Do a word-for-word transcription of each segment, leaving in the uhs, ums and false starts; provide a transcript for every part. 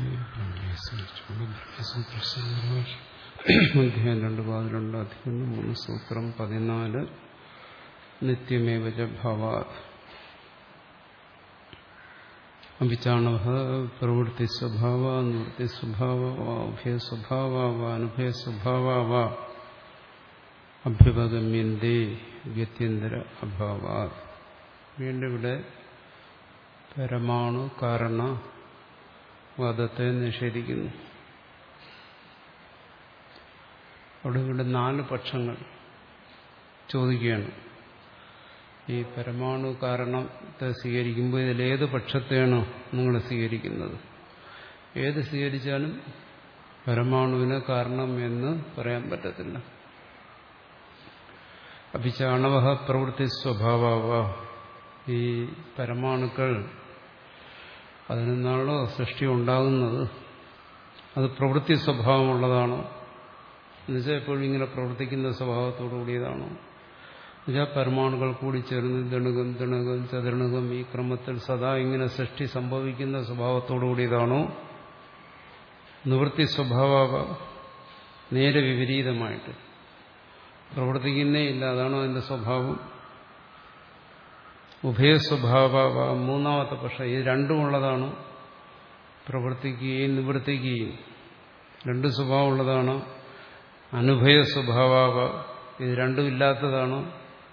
അധ്യായം രണ്ട് പതിനെണ്ട് അധികം മൂന്ന് സൂത്രം പതിനാല് നിത്യമേവച ഭവാത് അഭിചാണവ പ്രവൃത്തി സ്വഭാവ നിവൃത്തി സ്വഭാവ ഉഭയ സ്വഭാവ അനുഭയ സ്വഭാവ അഭ്യുപഗമ്യന്തേ ഗത്യന്തര അഭാവാത്. വീണ്ടും ഇവിടെ പരമാണു കാരണ വാദത്തെ നിഷേധിക്കുന്നു. അവിടെ ഇവിടെ നാല് പക്ഷങ്ങൾ ചോദിക്കുകയാണ്. ഈ പരമാണു കാരണത്തെ സ്വീകരിക്കുമ്പോൾ ഇതിലേത് പക്ഷത്തെയാണോ നിങ്ങൾ സ്വീകരിക്കുന്നത്? ഏത് സ്വീകരിച്ചാലും പരമാണുവിന് കാരണം എന്ന് പറയാൻ പറ്റത്തില്ല. അഭിചാണവ പ്രവൃത്തി സ്വഭാവ, ഈ പരമാണുക്കൾ അതിൽ നിന്നാണല്ലോ സൃഷ്ടി ഉണ്ടാകുന്നത്. അത് പ്രവൃത്തി സ്വഭാവമുള്ളതാണോ എന്നുവെച്ചാൽ എപ്പോഴും ഇങ്ങനെ പ്രവർത്തിക്കുന്ന സ്വഭാവത്തോടു കൂടിയതാണോ എന്നുവെച്ചാൽ പരമാണുക്കൾ കൂടി ചേർന്ന് ദണുകം ദണുകം ചതുരണകം ഈ ക്രമത്തിൽ സദാ ഇങ്ങനെ സൃഷ്ടി സംഭവിക്കുന്ന സ്വഭാവത്തോടു കൂടിയതാണോ? നിവൃത്തി സ്വഭാവ നേരെ വിപരീതമായിട്ട് പ്രവർത്തിക്കുന്നേ ഇല്ല, അതാണോ അതിന്റെ സ്വഭാവം? ഉഭയസ്വഭാവ മൂന്നാമത്തെ പക്ഷം, ഇത് രണ്ടുമുള്ളതാണോ? പ്രവർത്തിക്കുകയും നിവർത്തിക്കുകയും രണ്ട് സ്വഭാവമുള്ളതാണോ? അനുഭയ സ്വഭാവ ഇത് രണ്ടും ഇല്ലാത്തതാണോ?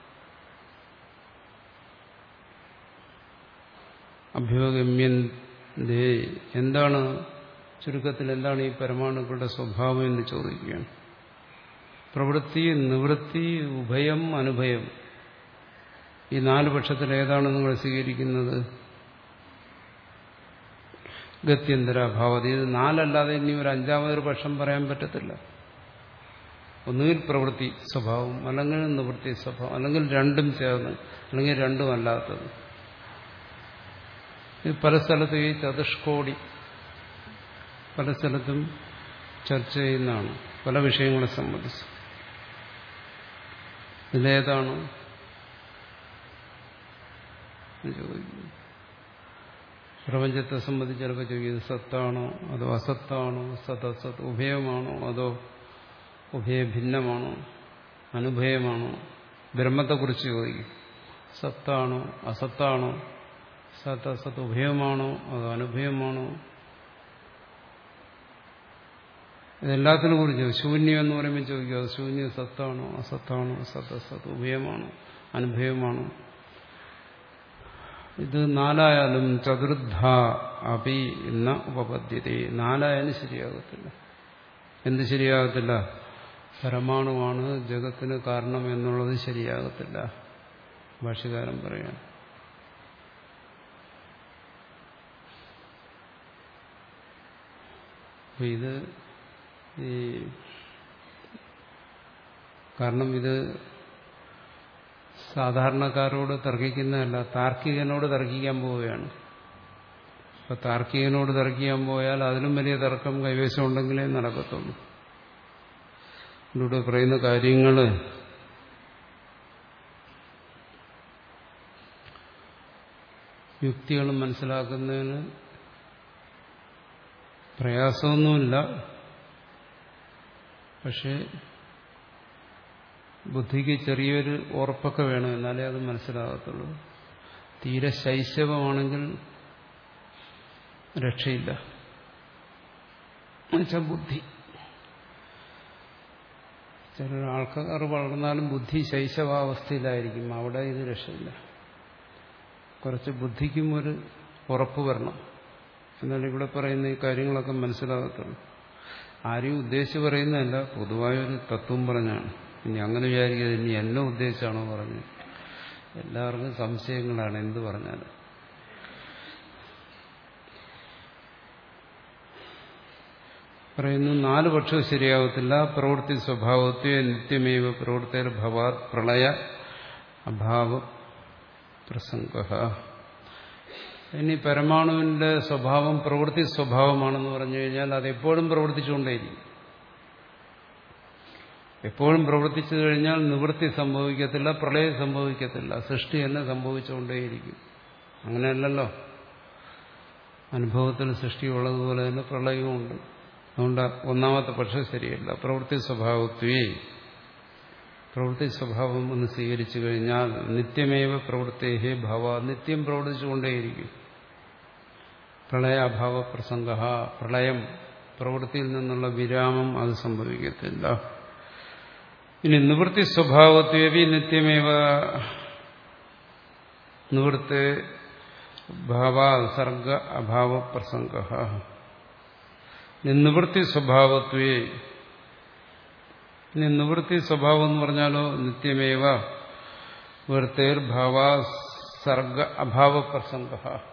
അഭ്യുപഗമ്യന്തേ എന്താണ്, ചുരുക്കത്തിൽ എന്താണ് ഈ പരമാണുക്കളുടെ സ്വഭാവം എന്ന് ചോദിക്കുകയാണ്. പ്രവൃത്തി നിവൃത്തി ഉഭയം അനുഭയം, ഈ നാല് പക്ഷത്തിൽ ഏതാണ് നിങ്ങൾ സ്വീകരിക്കുന്നത്? ഗത്യന്തരാഭാവത, ഇത് നാലല്ലാതെ ഇനി ഒരു അഞ്ചാമതൊരു പക്ഷം പറയാൻ പറ്റത്തില്ല. ഒന്നുകിൽ പ്രവൃത്തി സ്വഭാവം, അല്ലെങ്കിൽ നിവൃത്തി സ്വഭാവം, അല്ലെങ്കിൽ രണ്ടും ചേർന്ന്, അല്ലെങ്കിൽ രണ്ടും അല്ലാത്തത്. ഇത് പല സ്ഥലത്തും ഈ ചതുഷ്കോടി പല സ്ഥലത്തും ചർച്ച ചെയ്യുന്നതാണ്, പല വിഷയങ്ങളെ സംബന്ധിച്ച്. ഇതിലേതാണ് പ്രപഞ്ചത്തെ സംബന്ധിച്ച് ചിലപ്പോൾ ചോദിക്കുന്നത് സത്താണോ അതോ അസത്താണോ, സത് അസത്ത് ഉഭയമാണോ അതോ ഉഭയഭിന്നമാണോ, അനുഭയമാണോ? ബ്രഹ്മത്തെക്കുറിച്ച് ചോദിക്കും, സത്താണോ അസത്താണോ, സത് അസത്ത് ഉഭയമാണോ അതോ അനുഭയമാണോ? ഇതെല്ലാത്തിനെ കുറിച്ച് ശൂന്യം എന്ന് പറയുമ്പോൾ ചോദിക്കുക, അത് ശൂന്യം സത്താണോ അസത്താണോ, സത് അസത്ത് ഉഭയമാണോ അനുഭയമാണോ? ഇത് നാലായാലും ചതുർദ്ധ അപി എന്ന ഉപപദ്ധ്യത, നാലായാലും ശരിയാകത്തില്ല. എന്ത് ശരിയാകത്തില്ല? പരമാണുവാണ് ജഗത്തിന് കാരണം എന്നുള്ളത് ശരിയാകത്തില്ല. ഭാഷ്യകാരൻ പറയാണ്. അപ്പൊ ഇത് ഈ കാരണം ഇത് സാധാരണക്കാരോട് തർക്കിക്കുന്നതല്ല, താർക്കികനോട് തർക്കിക്കാൻ പോവുകയാണ്. അപ്പൊ താർക്കികനോട് തർക്കിക്കാൻ പോയാൽ അതിലും വലിയ തർക്കം കൈവശം ഉണ്ടെങ്കിലേ നടക്കത്തുള്ളൂ. ഇവിടെ പറയുന്ന കാര്യങ്ങൾ യുക്തികളും മനസ്സിലാക്കുന്നതിന് പ്രയാസമൊന്നുമില്ല. പക്ഷെ ബുദ്ധിക്ക് ചെറിയൊരു ഉറപ്പൊക്കെ വേണം, എന്നാലേ അത് മനസ്സിലാകത്തുള്ളൂ. തീരെ ശൈശവമാണെങ്കിൽ രക്ഷയില്ല. എന്നുവെച്ചാൽ ബുദ്ധി, ചില ആൾക്കാർ വളർന്നാലും ബുദ്ധി ശൈശവാവസ്ഥയിലായിരിക്കും, അവിടെ ഇത് രക്ഷയില്ല. കുറച്ച് ബുദ്ധിക്കും ഒരു ഉറപ്പ് വരണം, എന്നാൽ ഇവിടെ പറയുന്ന ഈ കാര്യങ്ങളൊക്കെ മനസ്സിലാകത്തുള്ളൂ. ആരെയും ഉദ്ദേശിച്ച് പറയുന്നതല്ല, പൊതുവായൊരു തത്വം പറഞ്ഞാണ്. ഇനി അങ്ങനെ വിചാരിക്കുന്നത് ഇനി എന്നെ ഉദ്ദേശിച്ചാണോ പറഞ്ഞത്? എല്ലാവർക്കും സംശയങ്ങളാണ് എന്ത് പറഞ്ഞാൽ. പറയുന്നു നാല് പക്ഷവും ശരിയാവത്തില്ല. പ്രവൃത്തി സ്വഭാവത്തെ നിത്യമേവ പ്രവൃത്തിയിൽ ഭവാത് പ്രളയ അഭാവ പ്രസംഗ. ഇനി പരമാണുവിന്റെ സ്വഭാവം പ്രവൃത്തി സ്വഭാവമാണെന്ന് പറഞ്ഞു കഴിഞ്ഞാൽ അതെപ്പോഴും പ്രവർത്തിച്ചുകൊണ്ടേയിരിക്കും. എപ്പോഴും പ്രവർത്തിച്ചു കഴിഞ്ഞാൽ നിവൃത്തി സംഭവിക്കത്തില്ല, പ്രളയം സംഭവിക്കത്തില്ല, സൃഷ്ടി തന്നെ സംഭവിച്ചുകൊണ്ടേയിരിക്കും. അങ്ങനെയല്ലല്ലോ. അനുഭവത്തിൽ സൃഷ്ടിയുള്ളതുപോലെ തന്നെ പ്രളയവുമുണ്ട്. അതുകൊണ്ട് ഒന്നാമത്തെ പക്ഷം ശരിയല്ല. പ്രവൃത്തി സ്വഭാവത്വേ, പ്രവൃത്തി സ്വഭാവം ഒന്ന് സ്വീകരിച്ചു കഴിഞ്ഞാൽ നിത്യമേവ പ്രവൃത്തേഹേ ഭാവ, നിത്യം പ്രവർത്തിച്ചുകൊണ്ടേയിരിക്കും. പ്രളയാഭാവ പ്രസംഗ, പ്രളയം പ്രവൃത്തിയിൽ നിന്നുള്ള വിരാമം അത് സംഭവിക്കത്തില്ല. ഇനി നിവൃത്തി സ്വഭാവത്വേവി നിത്യമേവ നിവൃത്തെ ഭാവ സർഗ അഭാവ പ്രസംഗ. നിവൃത്തി സ്വഭാവത്വേ, ഇനി നിവൃത്തി സ്വഭാവം എന്ന് പറഞ്ഞാലോ നിത്യമേവ നിവൃത്തേർ ഭാവ സർഗ അഭാവ പ്രസംഗ.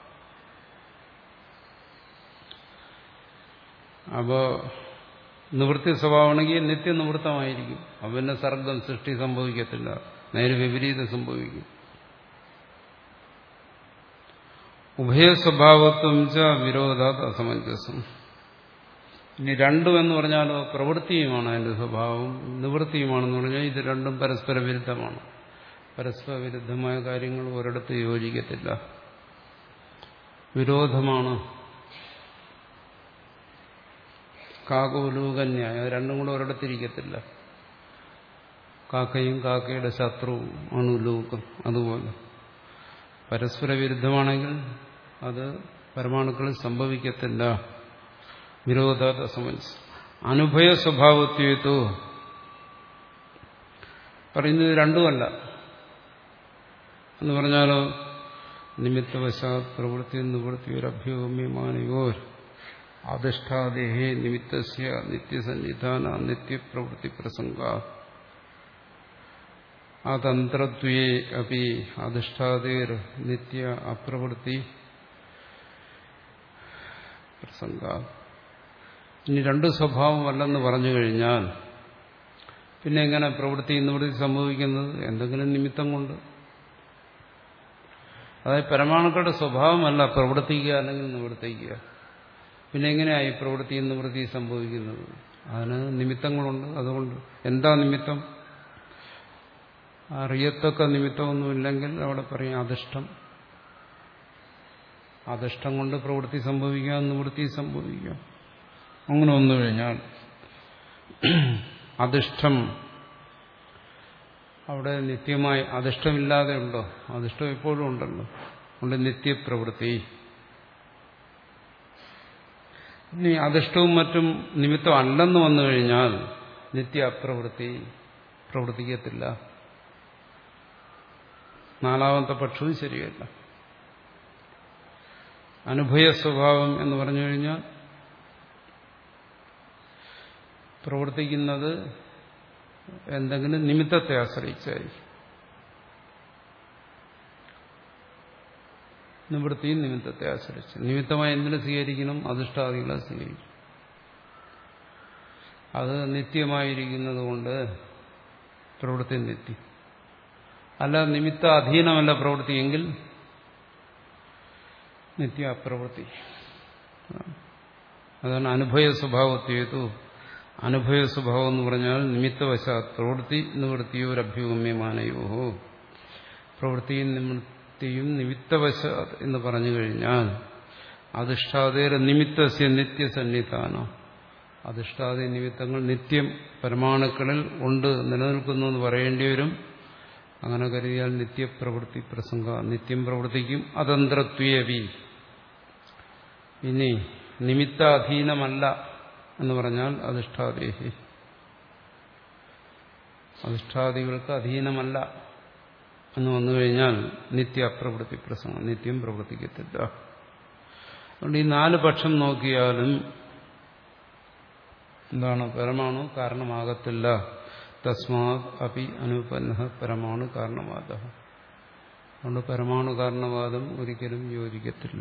അപ്പോ നിവൃത്തി സ്വഭാവമാണെങ്കിൽ നിത്യനിവൃത്തമായിരിക്കും. അപ്പൊ പിന്നെ സർഗം സൃഷ്ടി സംഭവിക്കത്തില്ല, നേരെ വിപരീതം സംഭവിക്കും. ഉഭയസ്വഭാവത്വം ച വിരോധാത് അസമഞ്ജസം. ഇനി രണ്ടും എന്ന് പറഞ്ഞാലോ പ്രവൃത്തിയുമാണ് അതിന്റെ സ്വഭാവം, നിവൃത്തിയുമാണെന്ന് പറഞ്ഞാൽ ഇത് രണ്ടും പരസ്പര വിരുദ്ധമാണ്. പരസ്പര വിരുദ്ധമായ കാര്യങ്ങൾ ഒരിടത്ത് യോജിക്കത്തില്ല, വിരോധമാണ്. കാകോലൂകന്യായം, അത് രണ്ടും കൂടെ ഒരിടത്തിരിക്കത്തില്ല. കാക്കയും കാക്കയുടെ ശത്രുവും ആണ് ഉലൂകം. അതുപോലെ പരസ്പര വിരുദ്ധമാണെങ്കിൽ അത് പരമാണുക്കളിൽ സംഭവിക്കത്തില്ല. വിരോധാത് അസമഞ്ജസം. അനുഭയ സ്വഭാവത്വേതോ പറയുന്നത് രണ്ടുമല്ല എന്ന് പറഞ്ഞാലോ നിമിത്തവശാത് പ്രവൃത്തി നിവൃത്തിയൊരഭ്യോഗമ്യമാനയോർ അധിഷ്ഠാദേഹേ നിമിത്തസ്യ നിത്യസന്നിധാന നിത്യപ്രവൃത്തി പ്രസംഗ അതന്ത്രത്വേ അപി അധിഷ്ഠാദേർ നിത്യ അപ്രവൃത്തി പ്രസംഗ. ഇനി രണ്ടു സ്വഭാവമല്ലെന്ന് പറഞ്ഞു കഴിഞ്ഞാൽ പിന്നെ എങ്ങനെ പ്രവൃത്തി നിവൃത്തി സംഭവിക്കുന്നത്? എന്തെങ്കിലും നിമിത്തം കൊണ്ട്. അതായത് പരമാണുക്കളുടെ സ്വഭാവമല്ല പ്രവർത്തിക്കുക അല്ലെങ്കിൽ നിവർത്തിക്കുക. പിന്നെ എങ്ങനെയായി പ്രവൃത്തി നിവൃത്തി സംഭവിക്കുന്നത്? അതിന് നിമിത്തങ്ങളുണ്ട്. അതുകൊണ്ട് എന്താ നിമിത്തം? അറിയത്തക്ക നിമിത്തമൊന്നുമില്ലെങ്കിൽ അവിടെ പറയും അധിഷ്ഠം. അധിഷ്ഠം കൊണ്ട് പ്രവൃത്തി സംഭവിക്കാം, നിവൃത്തി സംഭവിക്കാം. അങ്ങനെ വന്നു കഴിഞ്ഞാൽ അധിഷ്ഠം അവിടെ നിത്യമായി അധിഷ്ഠമില്ലാതെ ഉണ്ടോ? അധിഷ്ഠം എപ്പോഴും ഉണ്ടല്ലോ. അതുകൊണ്ട് നിത്യപ്രവൃത്തി. ഇനി അധിഷ്ഠവും മറ്റും നിമിത്തം അല്ലെന്ന് വന്നു കഴിഞ്ഞാൽ നിത്യ അപ്രവൃത്തി, പ്രവർത്തിക്കത്തില്ല. നാലാമത്തെ പക്ഷവും ശരിയല്ല. അനുഭയ സ്വഭാവം എന്ന് പറഞ്ഞു കഴിഞ്ഞാൽ പ്രവർത്തിക്കുന്നത് എന്തെങ്കിലും നിമിത്തത്തെ ആശ്രയിച്ചായിരിക്കും. നിവൃത്തിയും നിമിത്തത്തെ ആശ്രയിച്ച്. നിമിത്തമായി എന്തിനെ സ്വീകരിക്കണം? അധിഷ്ഠാദികളെ സ്വീകരിക്കും. അത് നിത്യമായിരിക്കുന്നത് കൊണ്ട് പ്രവൃത്തി നിത്യം. അല്ല നിമിത്ത അധീനമല്ല പ്രവൃത്തിയെങ്കിൽ നിത്യ അപ്രവൃത്തി. അതാണ് അനുഭയ സ്വഭാവത്വേതു. അനുഭയ സ്വഭാവം എന്ന് പറഞ്ഞാൽ നിമിത്തവശാത് പ്രവൃത്തി നിവൃത്തിയോ ഒരഭ്യൂഗമ്യമാനയോ. പ്രവൃത്തിയും നിവൃത്തിയും നിമിത്തവശാത് എന്ന് പറഞ്ഞു കഴിഞ്ഞാൽ അധിഷ്ഠാതേര നിമിത്തസ്യ നിത്യസന്നിധാനം. അധിഷ്ഠാത നിമിത്തങ്ങൾ നിത്യം പരമാണുക്കളിൽ ഉണ്ട്, നിലനിൽക്കുന്നു എന്ന് പറയേണ്ടി വരും. അങ്ങനെ കരുതിയാൽ നിത്യപ്രവൃത്തി പ്രസംഗ, നിത്യം പ്രവർത്തിക്കും. അതന്ത്രത്വേവി. ഇനി നിമിത്താധീനമല്ല എന്ന് പറഞ്ഞാൽ അധിഷ്ഠാദേഹി, അധിഷ്ഠാദികൾക്ക് അധീനമല്ല എന്ന് വന്നു കഴിഞ്ഞാൽ നിത്യ അപ്രവൃത്തി പ്രസംഗം, നിത്യം പ്രവർത്തിക്കത്തില്ല. അതുകൊണ്ട് ഈ നാല് പക്ഷം നോക്കിയാലും എന്താണ്? പരമാണു കാരണമാകത്തില്ല. തസ്മാത് അപി അനുപന്ന പരമാണു കാരണവാദ. അതുകൊണ്ട് പരമാണു കാരണവാദം ഒരിക്കലും യോജിക്കത്തില്ല.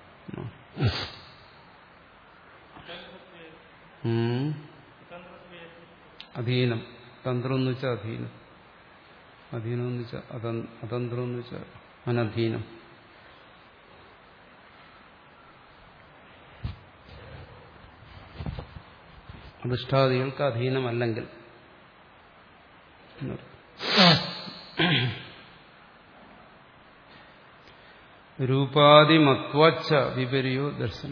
അധീനം, തന്ത്രം എന്ന് വെച്ചാൽ അധീനം, അധീനം എന്ന് വെച്ചാൽ അതന്ത്രം എന്ന് വെച്ചാൽ അനധീനം. അധിഷ്ഠാദികൾക്ക് അധീനമല്ലെങ്കിൽ രൂപാദിമത്വച്ച വിപര്യോ ദർശന.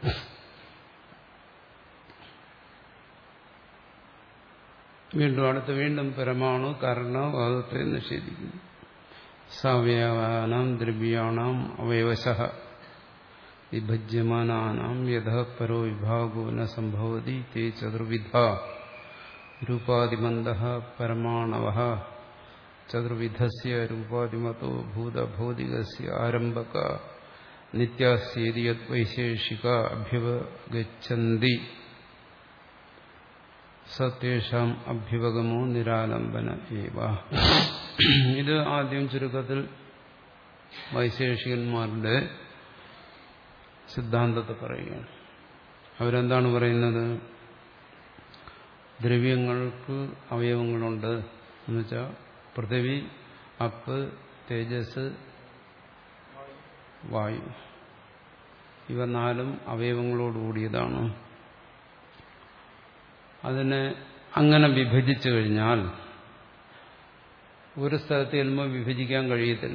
വീണ്ടും അടുത്ത് വീണ്ടും പരമാണു കാരണവാദത്തെ നിഷേധിക്കുന്നു. സവയവാനാം ദ്രവ്യാണാം അവയവശഃ വിഭജ്യമാനാനാം യഥ പരോ വിഭാഗോ ന സംഭവതി തേ ചതുർവിധ രൂപാദിമന്തഃ പരമാണവഃ ചതുർവിധസ്യ രൂപാദിമതോ ഭൂതഭൗതികസ്യ ആരംഭക നിത്യാസ്യേതി യത് വൈശേഷിക അഭ്യുപഗച്ഛന്തി സത്യേഷാം അഭ്യുപഗമോ നിരാലംബന ഏവ. ഇത് ആദ്യം ചുരുക്കത്തിൽ വൈശേഷികന്മാരുടെ സിദ്ധാന്തത്തെ പറയുകയാണ്. അവരെന്താണ് പറയുന്നത്? ദ്രവ്യങ്ങൾക്ക് അവയവങ്ങളുണ്ട് എന്നുവെച്ചാൽ പൃഥിവി, അപ്പ്, തേജസ്, വായു, ഇവ നാലും അവയവങ്ങളോടുകൂടിയതാണ്. അതിനെ അങ്ങനെ വിഭജിച്ചു കഴിഞ്ഞാൽ ഒരു സ്ഥലത്ത് ചെല്ലുമ്പോൾ വിഭജിക്കാൻ കഴിയത്തില്ല.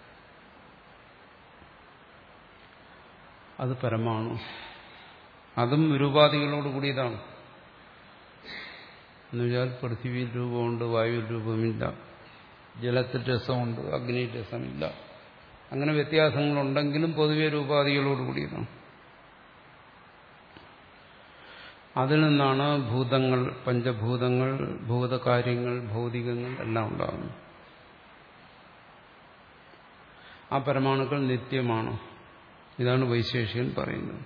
അത് പരമാണു. അതും രൂപാദികളോട് കൂടിയതാണ്. എന്നുവെച്ചാൽ പൃഥ്വിയിൽ രൂപമുണ്ട്, വായുവിൽ രൂപമില്ല, ജലത്തിൽ രസമുണ്ട്, അഗ്നിയിൽ രസമില്ല. അങ്ങനെ വ്യത്യാസങ്ങളുണ്ടെങ്കിലും പൊതുവെ രൂപാദികളോട് കൂടിയതാണ്. അതിൽ നിന്നാണ് ഭൂതങ്ങൾ, പഞ്ചഭൂതങ്ങൾ, ഭൂതകാര്യങ്ങൾ, ഭൗതികങ്ങൾ എല്ലാം ഉണ്ടാകുന്നത്. ആ പരമാണുക്കൾ നിത്യമാണ്. ഇതാണ് വൈശേഷികൻ പറയുന്നത്.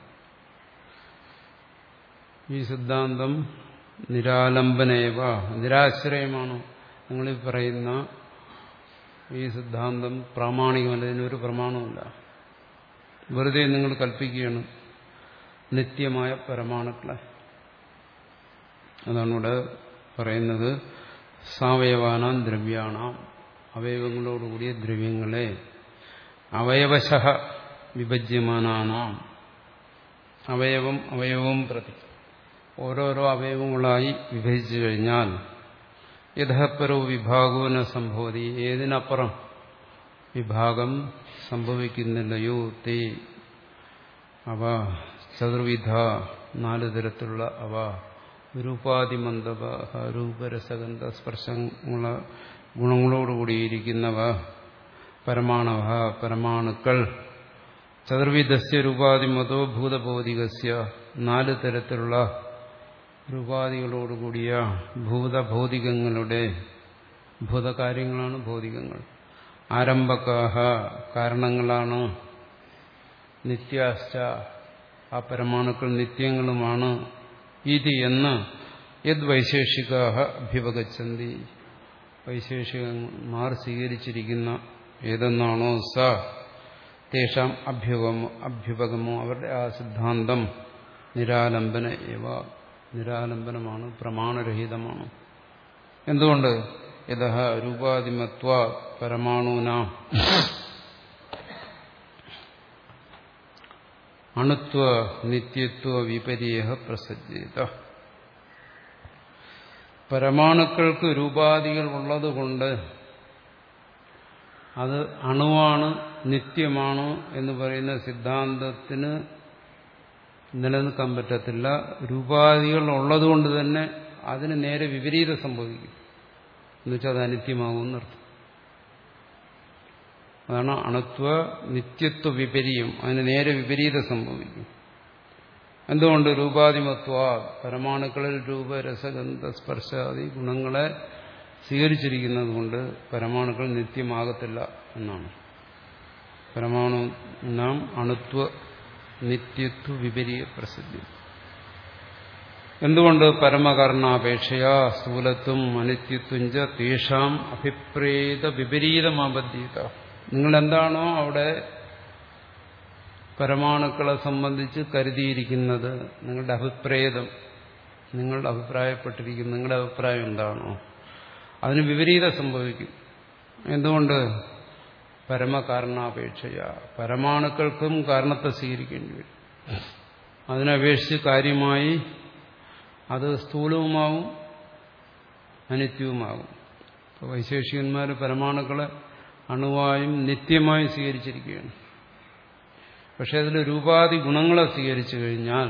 ഈ സിദ്ധാന്തം നിരാലംബനേവ, നിരാശ്രയമാണ്. നിങ്ങൾ പറയുന്ന ഈ സിദ്ധാന്തം പ്രാമാണികമല്ല, ഇതിനൊരു പ്രമാണമില്ല. വെറുതെ നിങ്ങൾ കൽപ്പിക്കുകയാണ് നിത്യമായ പരമാണുക്കളെ. അതാണ് ഇവിടെ പറയുന്നത്. സാവയവാനാം ദ്രവ്യാണാം, അവയവങ്ങളോടുകൂടിയ ദ്രവ്യങ്ങളെ അവയവശഃ വിഭജ്യമാനാനാം, അവയവം അവയവം പ്രതി ഓരോരോ അവയവങ്ങളായി വിഭജിച്ചു കഴിഞ്ഞാൽ യഥപരോ വിഭാഗോ ന സംഭവതി, ഏതിനപ്പുറം വിഭാഗം സംഭവിക്കുന്നില്ലയോ തേ അവ ചതുർവിധ, നാല് തരത്തിലുള്ള അവ രൂപാദിമന്ദവ, രൂപരസഗന്ധ സ്പർശങ്ങള ഗുണങ്ങളോടുകൂടിയിരിക്കുന്നവ പരമാണവ, പരമാണുക്കൾ ചതുർവിധസ്യ രൂപാദിമതോ ഭൂതഭൗതികസ്യ, നാല് തരത്തിലുള്ള രൂപാദികളോടുകൂടിയ ഭൂതഭൗതികങ്ങളുടെ, ഭൂതകാര്യങ്ങളാണ് ഭൗതികങ്ങൾ, ആരംഭകാഹ കാരണങ്ങളാണ്, നിത്യാശ്ച ആ പരമാണുക്കൾ നിത്യങ്ങളുമാണ്. ഇത് എന്ന് യത് വൈശേഷികാഹ അഭ്യുപഗച്ഛന്തി, വൈശേഷികന്മാർ സ്വീകരിച്ചിരിക്കുന്ന ഏതെന്നാണോ സ തേഷാം അഭ്യുപമോ അഭ്യുപഗമോ, അവരുടെ ആ സിദ്ധാന്തം നിരാലംബന ഏവ, നിരാലംബനമാണ്, പ്രമാണരഹിതമാണ്. എന്തുകൊണ്ട്? യതഃ രൂപാദിമത്വ പരമാണൂനാം അണുത്വ നിത്യത്വ വിപര്യേഹ പ്രസജ്ജേത. പരമാണുക്കൾക്ക് രൂപാദികൾ ഉള്ളതുകൊണ്ട് അത് അണുവാണ്, നിത്യമാണ് എന്ന് പറയുന്ന സിദ്ധാന്തത്തിന് നിലനിൽക്കാൻ പറ്റത്തില്ല. രൂപാദികൾ ഉള്ളതുകൊണ്ട് തന്നെ അതിന് നേരെ വിപരീതം സംഭവിക്കും. എന്നുവെച്ചാൽ അത് അനിത്യമാകുമെന്നർത്ഥം. അതാണ് അണുത്വ നിത്യത്വ വിപരീയം, അതിന് നേരെ വിപരീതം സംഭവിക്കും. എന്തുകൊണ്ട്? രൂപാദിമത്വ, പരമാണുക്കളിൽ രൂപരസഗന്ധ സ്പർശാദി ഗുണങ്ങളെ സ്വീകരിച്ചിരിക്കുന്നത് കൊണ്ട് പരമാണുക്കൾ നിത്യമാകത്തില്ല എന്നാണ്. പരമാണു നാം അണുത്വ നിത്യത്വ വിപരീയ പ്രസിദ്ധി. എന്തുകൊണ്ട്? പരമകർണാപേക്ഷയാ സ്ഥൂലത്വം അനിത്യത്വം ച തേഷാം അഭിപ്രേത വിപരീതമാബദ്ധ്യത. നിങ്ങളെന്താണോ അവിടെ പരമാണുക്കളെ സംബന്ധിച്ച് കരുതിയിരിക്കുന്നത്, നിങ്ങളുടെ അഭിപ്രേതം, നിങ്ങൾ അഭിപ്രായപ്പെട്ടിരിക്കുന്ന നിങ്ങളുടെ അഭിപ്രായം എന്താണോ അതിന് വിപരീതം സംഭവിക്കും. എന്തുകൊണ്ട്? പരമകാരണാപേക്ഷയ, പരമാണുക്കൾക്കും കാരണത്തെ സ്വീകരിക്കേണ്ടി വരും. അതിനപേക്ഷിച്ച് കാര്യമായി അത് സ്ഥൂലവുമാവും അനിത്യവുമാകും. ഇപ്പോൾ വൈശേഷികന്മാർ പരമാണുക്കളെ അണുവായും നിത്യമായും സ്വീകരിച്ചിരിക്കുകയാണ്. പക്ഷെ അതിൽ രൂപാദി ഗുണങ്ങളെ സ്വീകരിച്ചു കഴിഞ്ഞാൽ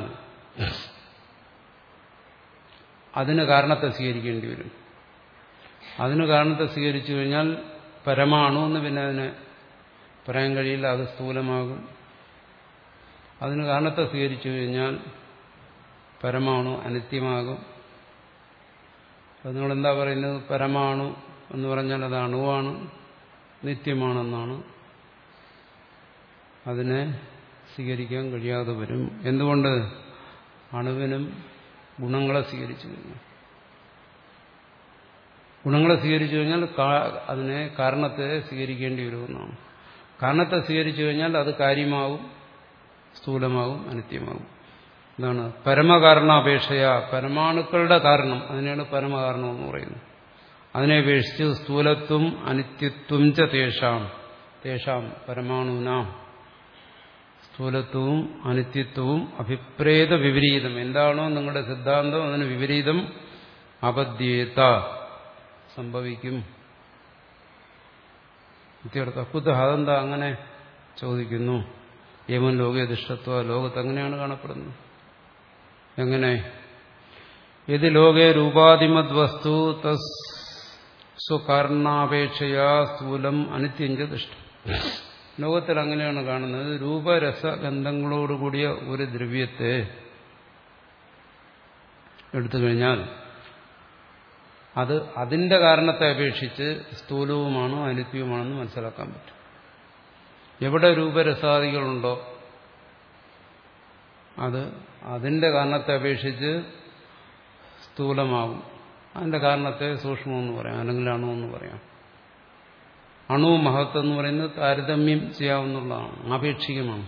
അതിന് കാരണത്തെ സ്വീകരിക്കേണ്ടി വരും. അതിന് കാരണത്തെ സ്വീകരിച്ചു കഴിഞ്ഞാൽ പരമാണു എന്ന് പിന്നെ അതിനെ പറയാൻ കഴിയില്ല, അത് സ്ഥൂലമാകും. അതിന് കാരണത്തെ സ്വീകരിച്ചു കഴിഞ്ഞാൽ പരമാണു അനിത്യമാകും. അത് നിങ്ങളെന്താ പറയുന്നത്? പരമാണു എന്ന് പറഞ്ഞാൽ അത് അണുവാണ്, നിത്യമാണെന്നാണ്. അതിനെ സ്വീകരിക്കാൻ കഴിയാതെ വരും. എന്തുകൊണ്ട്? അണുവിനും ഗുണങ്ങളെ സ്വീകരിച്ചു കഴിഞ്ഞാൽ ഗുണങ്ങളെ സ്വീകരിച്ചു കഴിഞ്ഞാൽ അതിനെ കാരണത്തെ സ്വീകരിക്കേണ്ടി വരുമെന്നാണ്. കാരണത്തെ സ്വീകരിച്ചു കഴിഞ്ഞാൽ അത് കാര്യമാവും, സ്ഥൂലമാവും, അനിത്യമാവും. എന്താണ്? പരമകാരണാപേക്ഷയ, പരമാണുക്കളുടെ കാരണം, അതിനെയാണ് പരമകാരണം എന്ന് പറയുന്നത്. അതിനെ അപേക്ഷിച്ച് സ്ഥൂലത്വം അനിത്യത്വം ച തേഷാം തേഷാം പരമാണുനാം സ്ഥൂലത്വവും അനിത്യത്വവും അഭിപ്രേത വിപരീതം, എന്താണോ നിങ്ങളുടെ സിദ്ധാന്തം അതിന് വിപരീതം അപദ്യേത സംഭവിക്കും. ഇത്യർത്ഥ. കുതഃ, അതെന്താ അങ്ങനെ ചോദിക്കുന്നു? ഏവൻ ലോകേ ദുഷ്ടത്വ, ലോകത്ത് അങ്ങനെയാണ് കാണപ്പെടുന്നത്. എങ്ങനെ? യദി ലോകേ രൂപാദിമത് വസ്തു തസ് സ്വകാരണാപേക്ഷയാ സ്ഥൂലം അനിത്യഞ്ച ദുഷ്ടം. ലോകത്തിൽ അങ്ങനെയാണ് കാണുന്നത്. രൂപരസഗന്ധങ്ങളോടുകൂടിയ ഒരു ദ്രവ്യത്തെ എടുത്തു കഴിഞ്ഞാൽ അത് അതിന്റെ കാരണത്തെ അപേക്ഷിച്ച് സ്ഥൂലവുമാണോ അനിത്യവുമാണെന്ന് മനസ്സിലാക്കാൻ പറ്റും. എവിടെ രൂപരസാദികളുണ്ടോ അത് അതിന്റെ കാരണത്തെ അപേക്ഷിച്ച് സ്ഥൂലമാകും, അതിന്റെ കാരണത്തെ സൂക്ഷ്മമെന്ന് പറയാം, അല്ലെങ്കിൽ അണുവെന്ന് പറയാം. അണുവും മഹത്വം എന്ന് പറയുന്നത് താരതമ്യം ചെയ്യാവുന്നതാണ്, ആപേക്ഷികമാണ്.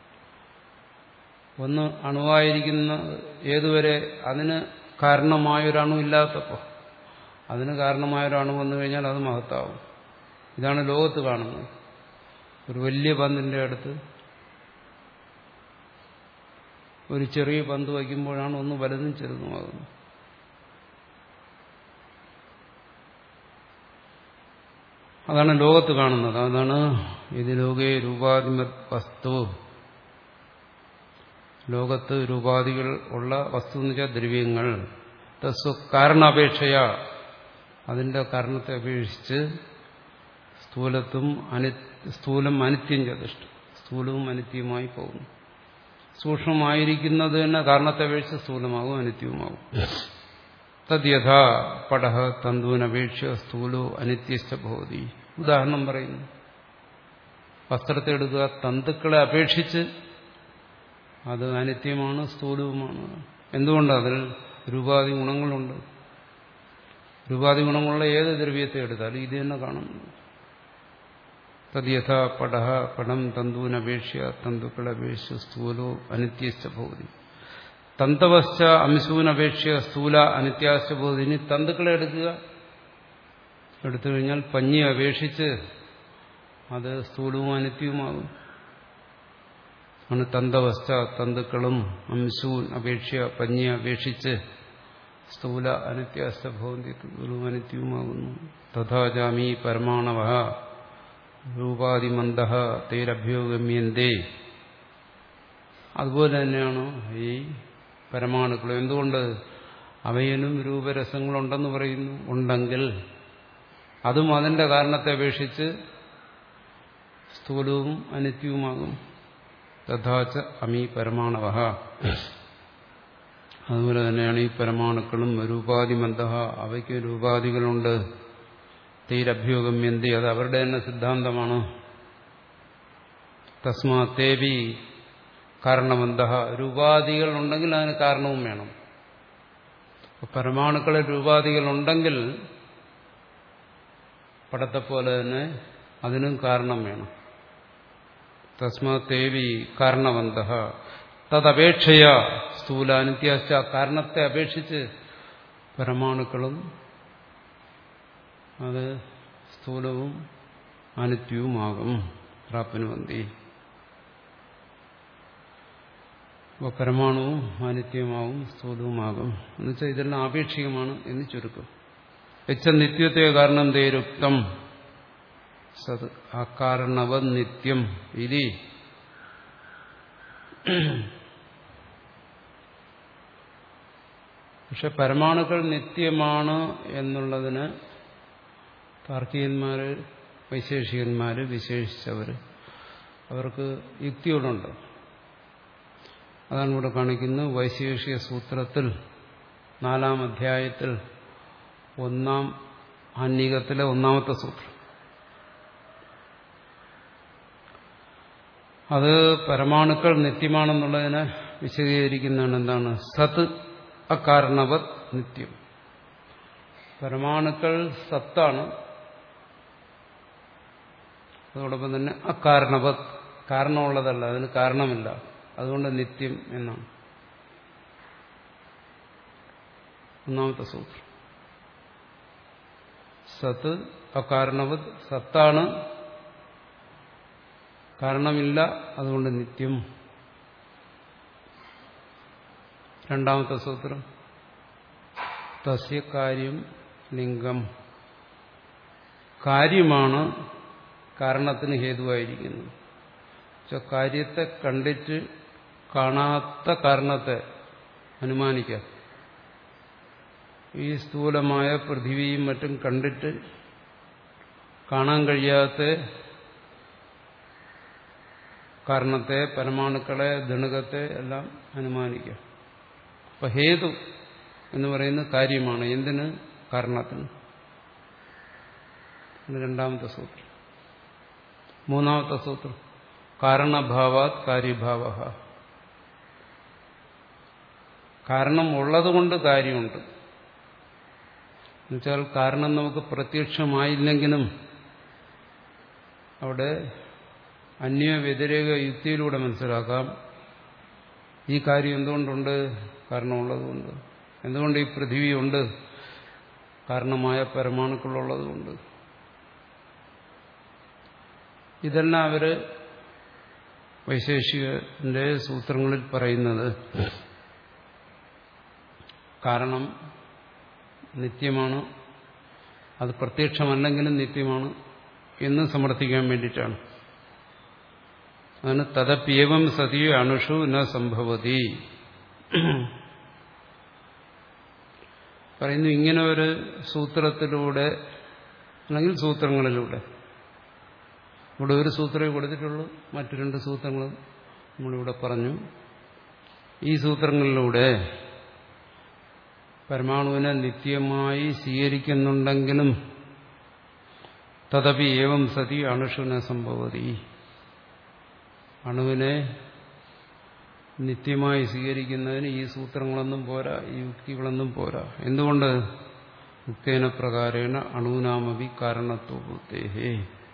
ഒന്ന് അണുവായിരിക്കുന്ന ഏതുവരെ അതിന് കാരണമായൊരണു ഇല്ലാത്തപ്പോൾ, അതിന് കാരണമായൊരണു വന്നു കഴിഞ്ഞാൽ അത് മഹത്താവും. ഇതാണ് ലോകത്ത് കാണുന്നത്. ഒരു വലിയ പന്തിന്റെ അടുത്ത് ഒരു ചെറിയ പന്ത് വയ്ക്കുമ്പോഴാണ് ഒന്ന് വലുതും ചെറുതുമാകുന്നത്. അതാണ് ലോകത്ത് കാണുന്നത്. അതാണ് ഇത് ലോകേ രൂപാദിമത് വസ്തു. ലോകത്ത് രൂപാദികൾ ഉള്ള വസ്തു എന്ന് വെച്ചാൽ ദ്രവ്യങ്ങൾ. തസ്വ കാരണാപേക്ഷയ, അതിന്റെ കാരണത്തെ അപേക്ഷിച്ച് സ്ഥൂലത്വം അനി സ്ഥൂലം അനിത്യം ചതിഷ്ടം, സ്ഥൂലവും അനിത്യവുമായി പോകുന്നു. സൂക്ഷ്മമായിരിക്കുന്നത് തന്നെ കാരണത്തെ അപേക്ഷിച്ച് സ്ഥൂലമാകും, അനിത്യവുമാകും. തദ്യഥാ പടഹ തന്തുവിനപേക്ഷ സ്ഥൂലോ അനിത്യശ്ച ഭവതി. ഉദാഹരണം പറയുന്നു. വസ്ത്രത്തെ എടുക്കുക, തന്തുക്കളെ അപേക്ഷിച്ച് അത് അനിത്യമാണ്, സ്ഥൂലവുമാണ്. എന്തുകൊണ്ട്? അതിൽ രൂപാദി ഗുണങ്ങളുണ്ട്. രൂപാദി ഗുണങ്ങളുള്ള ഏത് ദ്രവ്യത്തെ എടുത്താലും ഇത് തന്നെ കാണുന്നു. തദ്യഥാ പടഹ പടം തന്തുവിനപേക്ഷ തന്തുക്കളെ അപേക്ഷിച്ച് സ്ഥൂലോ അനിത്യശ്ച ഭവതി. തന്തവശ്ച അംശൂനപേക്ഷ സ്ഥൂല അനിത്യാശ്ച ഭവതി. ഇനി തന്തുക്കളെ എടുക്കുക, എടുത്തു കഴിഞ്ഞാൽ പഞ്ഞിയെ അപേക്ഷിച്ച് അത് സ്ഥൂലവും അനിത്യവുമാകും. ആണ് തന്തവശ്ച, തന്തുക്കളും അംശൂൻ അപേക്ഷ പഞ്ഞിയെ അപേക്ഷിച്ച് സ്ഥൂല അനിത്യാശ്ച ഭവന്തി, സ്ഥൂലവും അനിത്യവുമാകുന്നു. തഥാചാമി പരമാണവ രൂപാദിമന്ദഃ തൈരഭ്യോഗമ്യന്തേ. അതുപോലെ തന്നെയാണ് ഈ പരമാണുക്കളും. എന്തുകൊണ്ട്? അവയിലും രൂപരസങ്ങളുണ്ടെന്ന് പറയുന്നു. ഉണ്ടെങ്കിൽ അതും അതിന്റെ കാരണത്തെ അപേക്ഷിച്ച് സ്ഥൂലവും അനിത്യവുമാകും. തഥാച അമീ പരമാണവ. അതുപോലെ തന്നെയാണ് ഈ പരമാണുക്കളും രൂപാദിമന്ദഃ, അവയ്ക്ക് രൂപാദികളുണ്ട്. തൈരഭ്യോഗമ്യന്തി, അത് അവരുടെ തന്നെ സിദ്ധാന്തമാണ്. തസ്മാ തേവി കാരണമന്തഃ, രൂപാദികൾ ഉണ്ടെങ്കിൽ അതിന് കാരണവും വേണം. പരമാണുക്കളിൽ രൂപാദികൾ ഉണ്ടെങ്കിൽ പടത്തെപ്പോലെ തന്നെ അതിനും കാരണം വേണം. തസ്മാ തേവി കാരണവന്തഃ തദപേക്ഷയ സ്ഥൂലാനിത്യാശ്ച, കാരണത്തെ അപേക്ഷിച്ച് പരമാണുക്കളും അത് സ്ഥൂലവും അനിത്യവുമാകും. പ്രാപ്നുവന്തി. അപ്പോൾ പരമാണുവും അനിത്യമാവും, സ്ഥൂലവുമാകും. എന്നുവെച്ചാൽ ഇതെല്ലാം ആപേക്ഷികമാണ് എന്ന് ചുരുക്കം. എച്ച നിത്യത്തെ കാരണം തേരുക്തം സത് അകാരണവത് നിത്യം ഇതി. പക്ഷെ പരമാണുക്കൾ നിത്യമാണ് എന്നുള്ളതിന് താർക്കികന്മാര്, വൈശേഷികന്മാര്, വിശേഷിച്ചവര് അവർക്ക് യുക്തികളുണ്ട്. അതാണ് ഇവിടെ കാണിക്കുന്നത്. വൈശേഷിക സൂത്രത്തിൽ നാലാം അധ്യായത്തിൽ ഒന്നാം ആന്യകത്തിലെ ഒന്നാമത്തെ സൂത്രം, അത് പരമാണുക്കൾ നിത്യമാണെന്നുള്ളതിനെ വിശദീകരിക്കുന്നതാണ്. എന്താണ്? സത് അകാരണവത് നിത്യം. പരമാണുക്കൾ സത്താണ്, അതോടൊപ്പം തന്നെ അകാരണവത്, കാരണമുള്ളതല്ല, അതിന് കാരണമില്ല, അതുകൊണ്ട് നിത്യം എന്നാണ് ഒന്നാമത്തെ സൂത്രം. സത്ത് അകാരണവത്, സത്താണ്, കാരണമില്ല, അതുകൊണ്ട് നിത്യം. രണ്ടാമത്തെ സൂത്രം തസ്യ കാര്യം ലിംഗം, കാര്യമാണ് കാരണത്തിന് ഹേതുവായിരിക്കുന്നത്. കാര്യത്തെ കണ്ടിട്ട് കാണാത്ത കാരണത്തെ അനുമാനിക്കാം. ഈ സ്ഥൂലമായ പൃഥിവിയും മറ്റും കണ്ടിട്ട് കാണാൻ കഴിയാത്ത കാരണത്തെ, പരമാണുക്കളെ, ദണുകത്തെ എല്ലാം അനുമാനിക്കാം. അപ്പൊ ഹേതു എന്ന് പറയുന്ന കാര്യമാണ്. എന്തിന്? കാരണത്തിന്. രണ്ടാമത്തെ സൂത്രം. മൂന്നാമത്തെ സൂത്രം കാരണഭാവാത് കാര്യഭാവ, കാരണം ഉള്ളതുകൊണ്ട് കാര്യമുണ്ട്. എന്നുവെച്ചാൽ കാരണം നമുക്ക് പ്രത്യക്ഷമായില്ലെങ്കിലും അവിടെ അന്യ വ്യതിരേക യുക്തിയിലൂടെ മനസ്സിലാക്കാം ഈ കാര്യം എന്തുകൊണ്ടുണ്ട്? കാരണമുള്ളതുകൊണ്ട്. എന്തുകൊണ്ട് ഈ പൃഥിവിയുണ്ട്? കാരണമായ പരമാണുക്കളുള്ളതുകൊണ്ട്. ഇതെല്ലാം അവര് വൈശേഷികന്റെ സൂത്രങ്ങളിൽ പറയുന്നത് കാരണം നിത്യമാണ്, അത് പ്രത്യക്ഷമല്ലെങ്കിലും നിത്യമാണ് എന്ന് സമർത്ഥിക്കാൻ വേണ്ടിയിട്ടാണ്. അതിന് തദപ്യേവം സതി അണുഷു ന സംഭവതി പറയുന്നു. ഇങ്ങനെ ഒരു സൂത്രത്തിലൂടെ അല്ലെങ്കിൽ സൂത്രങ്ങളിലൂടെ, ഇവിടെ ഒരു സൂത്രമേ കൊടുത്തിട്ടുള്ളൂ, മറ്റു രണ്ട് സൂത്രങ്ങളും നമ്മളിവിടെ പറഞ്ഞു. ഈ സൂത്രങ്ങളിലൂടെ പരമാണുവിനെ നിത്യമായി സ്വീകരിക്കുന്നുണ്ടെങ്കിലും തദപി ഏവം സതി അണുഷുന സംഭവതി, അണുവിനെ നിത്യമായി സ്വീകരിക്കുന്നതിന് ഈ സൂത്രങ്ങളൊന്നും പോരാ, ഈ യുക്തികളൊന്നും പോരാ. എന്തുകൊണ്ട്? യുക്തേന പ്രകാരേണ അണൂനാമപി കാരണത്വബുദ്ധേഹേ,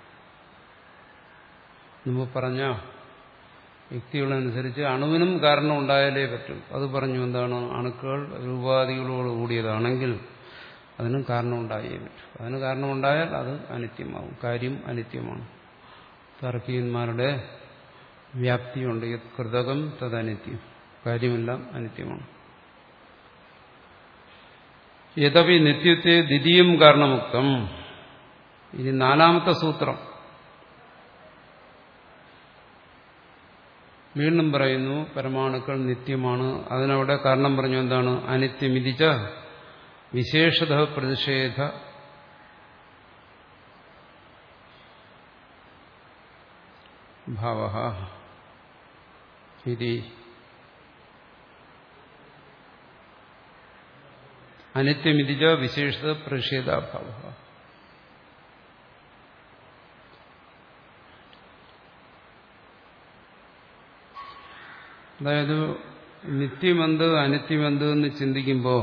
മുമ്പ് പറഞ്ഞ യുക്തികളനുസരിച്ച് അണുവിനും കാരണം ഉണ്ടായാലേ പറ്റും. അത് പറഞ്ഞു. എന്താണ്? അണുക്കൾ രൂപാദികളോട് കൂടിയതാണെങ്കിൽ അതിനും കാരണം ഉണ്ടായേ പറ്റും. അതിന് കാരണം ഉണ്ടായാൽ അത് അനിത്യമാവും. കാര്യം അനിത്യമാണ്. താർക്കികന്മാരുടെ വ്യാപ്തിയുണ്ട്. യത് കൃതകം തദനിത്യം, കാര്യമെല്ലാം അനിത്യമാണ്. യദപി നിത്യത്തെ ദ്വിതീയം കാരണമുക്തം. ഇനി നാലാമത്തെ സൂത്രം വീണ്ടും പറയുന്നു പരമാണുക്കൾ നിത്യമാണ്. അതിനവിടെ കാരണം പറഞ്ഞു. എന്താണ്? അനിത്യമിതിച്ച വിശേഷത പ്രതിഷേധ ഭാവഃ ഇതി. അനിത്യമിതിച്ച വിശേഷത പ്രതിഷേധാഭാവഃ. അതായത് നിത്യമെന്ത് അനിത്യമെന്ത് എന്ന് ചിന്തിക്കുമ്പോൾ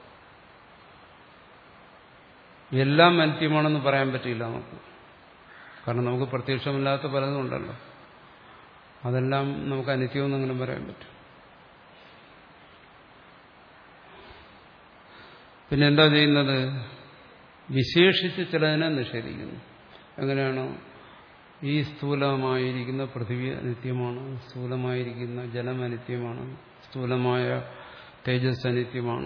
എല്ലാം അനിത്യമാണെന്ന് പറയാൻ പറ്റില്ല നമുക്ക്. കാരണം നമുക്ക് പ്രത്യക്ഷമില്ലാത്ത പലതും ഉണ്ടല്ലോ, അതെല്ലാം നമുക്ക് അനിത്യമെന്ന് അങ്ങനെ പറയാൻ പറ്റും. പിന്നെ എന്താ ചെയ്യുന്നത്? വിശേഷിച്ച് ചിലതിനെ നിഷേധിക്കുന്നു. എങ്ങനെയാണോ? ഈ സ്ഥൂലമായിരിക്കുന്ന പൃഥിവി അനിത്യമാണ്, സ്ഥൂലമായിരിക്കുന്ന ജലം അനിത്യമാണ്, സ്ഥൂലമായ തേജസ് അനിത്യമാണ്.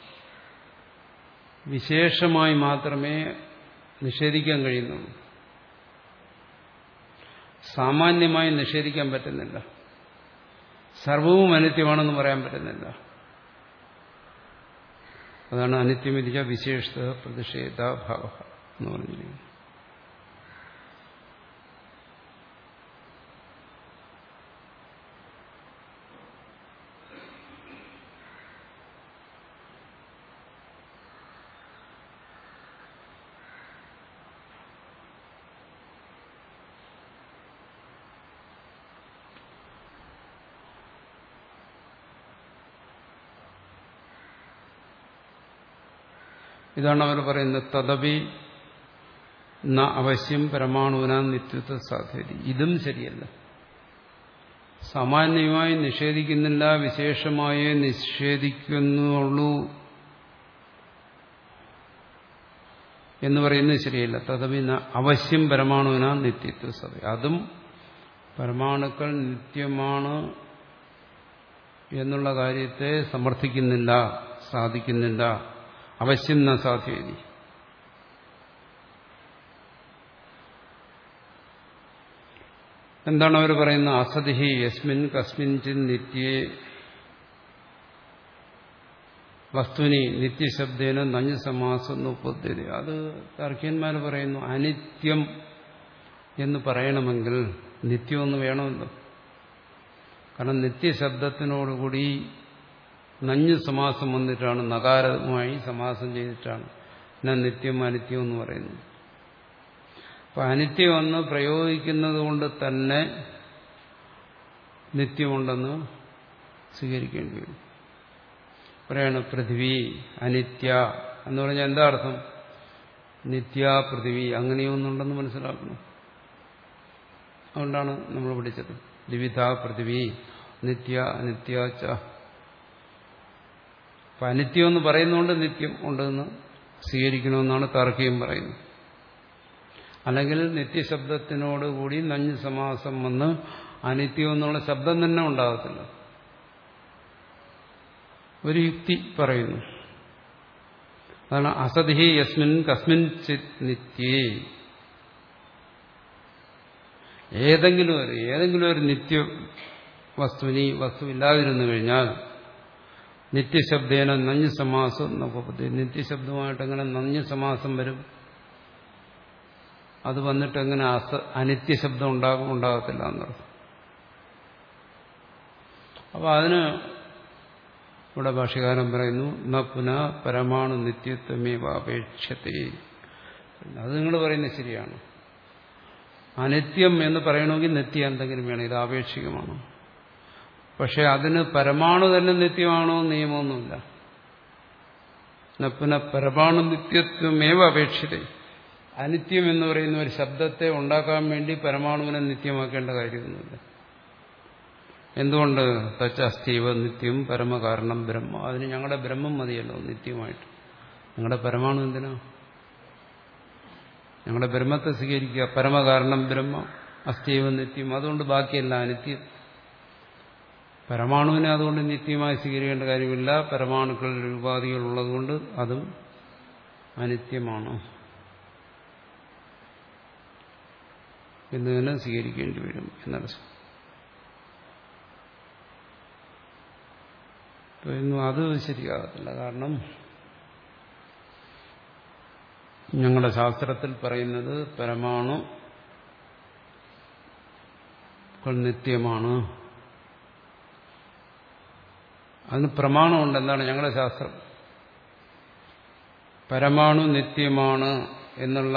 വിശേഷമായി മാത്രമേ നിഷേധിക്കാൻ കഴിയുന്നുള്ളൂ, സാമാന്യമായി നിഷേധിക്കാൻ പറ്റുന്നില്ല. സർവവും അനിത്യമാണെന്ന് പറയാൻ പറ്റുന്നില്ല. അതാണ് അനിത്യമിരിച്ച വിശേഷ പ്രതിഷേധാഭാവ എന്ന് പറഞ്ഞിരിക്കുന്നത്. ഇതാണ് അവർ പറയുന്നത് തദപി ന അവശ്യം പരമാണുവിന നിത്യത്വ സാധ്യത. ഇതും ശരിയല്ല. സാമാന്യമായി നിഷേധിക്കുന്നില്ല, വിശേഷമായി നിഷേധിക്കുന്നുള്ളൂ എന്ന് പറയുന്നത് ശരിയല്ല. തദപി ന അവശ്യം പരമാണുവിന നിത്യത്വ സാധ്യത. അതും പരമാണുക്കൾ നിത്യമാണ് എന്നുള്ള കാര്യത്തെ സമർത്ഥിക്കുന്നില്ല, സാധിക്കുന്നില്ല. അവശ്യം ന സാധ്യത. എന്താണ് അവർ പറയുന്നത്? അസതിഹി യസ്മിൻ കസ്മിൻചിൻ നിത്യേ വസ്തുനി നിത്യശബ്ദേന നഞ്ഞ സമാസം ഉപദ്ധ്യത. അത് താർക്കികന്മാർ പറയുന്നു, അനിത്യം എന്ന് പറയണമെങ്കിൽ നിത്യമെന്ന് വേണമല്ലോ. കാരണം നിത്യശബ്ദത്തിനോടുകൂടി നഞ്ഞു സമാസം വന്നിട്ടാണ്, നകാരമായി സമാസം ചെയ്തിട്ടാണ് ഞാൻ നിത്യം അനിത്യം എന്ന് പറയുന്നത്. അപ്പൊ അനിത്യം എന്ന് പ്രയോഗിക്കുന്നത് കൊണ്ട് തന്നെ നിത്യമുണ്ടെന്ന് സ്വീകരിക്കേണ്ടി വരും. പറയാണ് പൃഥ്വി അനിത്യ എന്ന് പറഞ്ഞാൽ എന്താ അർത്ഥം? നിത്യ പൃഥ്വി അങ്ങനെയൊന്നുണ്ടെന്ന് മനസ്സിലാക്കണം. അതുകൊണ്ടാണ് നമ്മൾ പഠിച്ചത് ദ്വിവിധ പൃഥ്വി നിത്യ അനിത്യ ച. അപ്പൊ അനിത്യം എന്ന് പറയുന്നതുകൊണ്ട് നിത്യം ഉണ്ടെന്ന് സ്വീകരിക്കണമെന്നാണ് താർക്കികം പറയുന്നത്. അല്ലെങ്കിൽ നിത്യശബ്ദത്തിനോടുകൂടി നഞ്ഞ് സമാസം വന്ന് അനിത്യം എന്നുള്ള ശബ്ദം തന്നെ ഉണ്ടാകത്തില്ല. ഒരു യുക്തി പറയുന്നു. അതാണ് അസതിഹി യസ്മിൻ കസ്മിൻ ചിത് നിത്യേ. ഏതെങ്കിലും ഒരു ഏതെങ്കിലും ഒരു നിത്യ വസ്തുവിനി വസ്തു ഇല്ലാതിരുന്നു കഴിഞ്ഞാൽ നിത്യശബ്ദേന നഞ്ഞ് സമാസം നോക്കപ്പത്തി. നിത്യശബ്ദമായിട്ട് എങ്ങനെ നഞ്ഞ് സമാസം വരും? അത് വന്നിട്ട് എങ്ങനെ അസ അനിത്യശബ്ദം ഉണ്ടാകും? ഉണ്ടാകത്തില്ല എന്നർത്ഥം. അപ്പൊ അതിന് ഇവിടെ ഭാഷ്യകാരൻ പറയുന്നു ന പുനഃ പരമാണു നിത്യത്വമേവ അപേക്ഷത്തെ. അത് നിങ്ങൾ പറയുന്നത് ശരിയാണ്. അനിത്യം എന്ന് പറയണമെങ്കിൽ നിത്യം എന്തെങ്കിലും വേണം. ഇത് ആപേക്ഷികമാണ്. പക്ഷെ അതിന് പരമാണു തന്നെ നിത്യമാണോ നിയമമൊന്നുമില്ല. ന പുനഃ പരമാണു നിത്യത്വമേവ അപേക്ഷിതേ. അനിത്യം എന്ന് പറയുന്ന ഒരു ശബ്ദത്തെ ഉണ്ടാക്കാൻ വേണ്ടി പരമാണുവിനെ നിത്യമാക്കേണ്ട കാര്യമൊന്നുമില്ല. എന്തുകൊണ്ട്? തച്ച അസ്ഥീവ നിത്യം പരമകാരണം ബ്രഹ്മ. അതിന് ഞങ്ങളുടെ ബ്രഹ്മം മതിയല്ലോ നിത്യമായിട്ട്. ഞങ്ങളുടെ പരമാണു എന്തിനാ? ഞങ്ങളുടെ ബ്രഹ്മത്തെ സ്വീകരിക്കുക. പരമകാരണം ബ്രഹ്മ അസ്ഥീവ നിത്യം. അതുകൊണ്ട് ബാക്കിയല്ല അനിത്യം. പരമാണുവിനെ അതുകൊണ്ട് നിത്യമായി സ്വീകരിക്കേണ്ട കാര്യമില്ല. പരമാണുക്കളിൽ ഉപാധികൾ ഉള്ളതുകൊണ്ട് അതും അനിത്യമാണ് എന്ന് തന്നെ സ്വീകരിക്കേണ്ടി വരും എന്നർത്ഥം. ഇന്നും അത് ശരിയാകത്തില്ല. കാരണം ഞങ്ങളുടെ ശാസ്ത്രത്തിൽ പറയുന്നത് പരമാണു നിത്യമാണ്. അതിന് പ്രമാണമുണ്ട്. എന്താണ്? ഞങ്ങളുടെ ശാസ്ത്രം പരമാണു നിത്യമാണ് എന്നുള്ള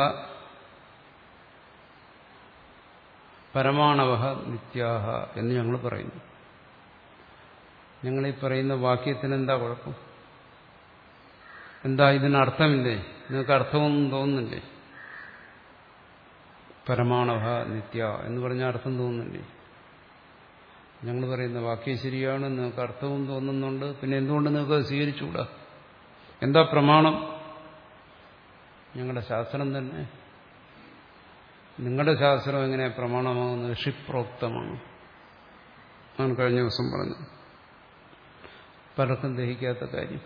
പരമാണവഃ നിത്യാഹ എന്ന് ഞങ്ങൾ പറയുന്നു. ഞങ്ങളീ പറയുന്ന വാക്യത്തിന് എന്താ കുഴപ്പം? എന്താ ഇതിനർത്ഥമില്ലേ? നിങ്ങൾക്ക് അർത്ഥമൊന്നും തോന്നുന്നില്ലേ? പരമാണവഃ നിത്യ എന്ന് പറഞ്ഞ അർത്ഥം തോന്നുന്നില്ലേ? ഞങ്ങൾ പറയുന്ന വാക്യം ശരിയാണ്, നിങ്ങൾക്ക് അർത്ഥവും തോന്നുന്നുണ്ട്. പിന്നെ എന്തുകൊണ്ട് നിങ്ങൾക്ക് അത് സ്വീകരിച്ചുകൂടാ? എന്താ പ്രമാണം? ഞങ്ങളുടെ ശാസ്ത്രം തന്നെ. നിങ്ങളുടെ ശാസ്ത്രം എങ്ങനെ പ്രമാണമാകുന്നത്? ഋഷിപ്രോക്തമാണ്. ഞാൻ കഴിഞ്ഞ ദിവസം പറഞ്ഞു. പലർക്കും ദഹിക്കാത്ത കാര്യം.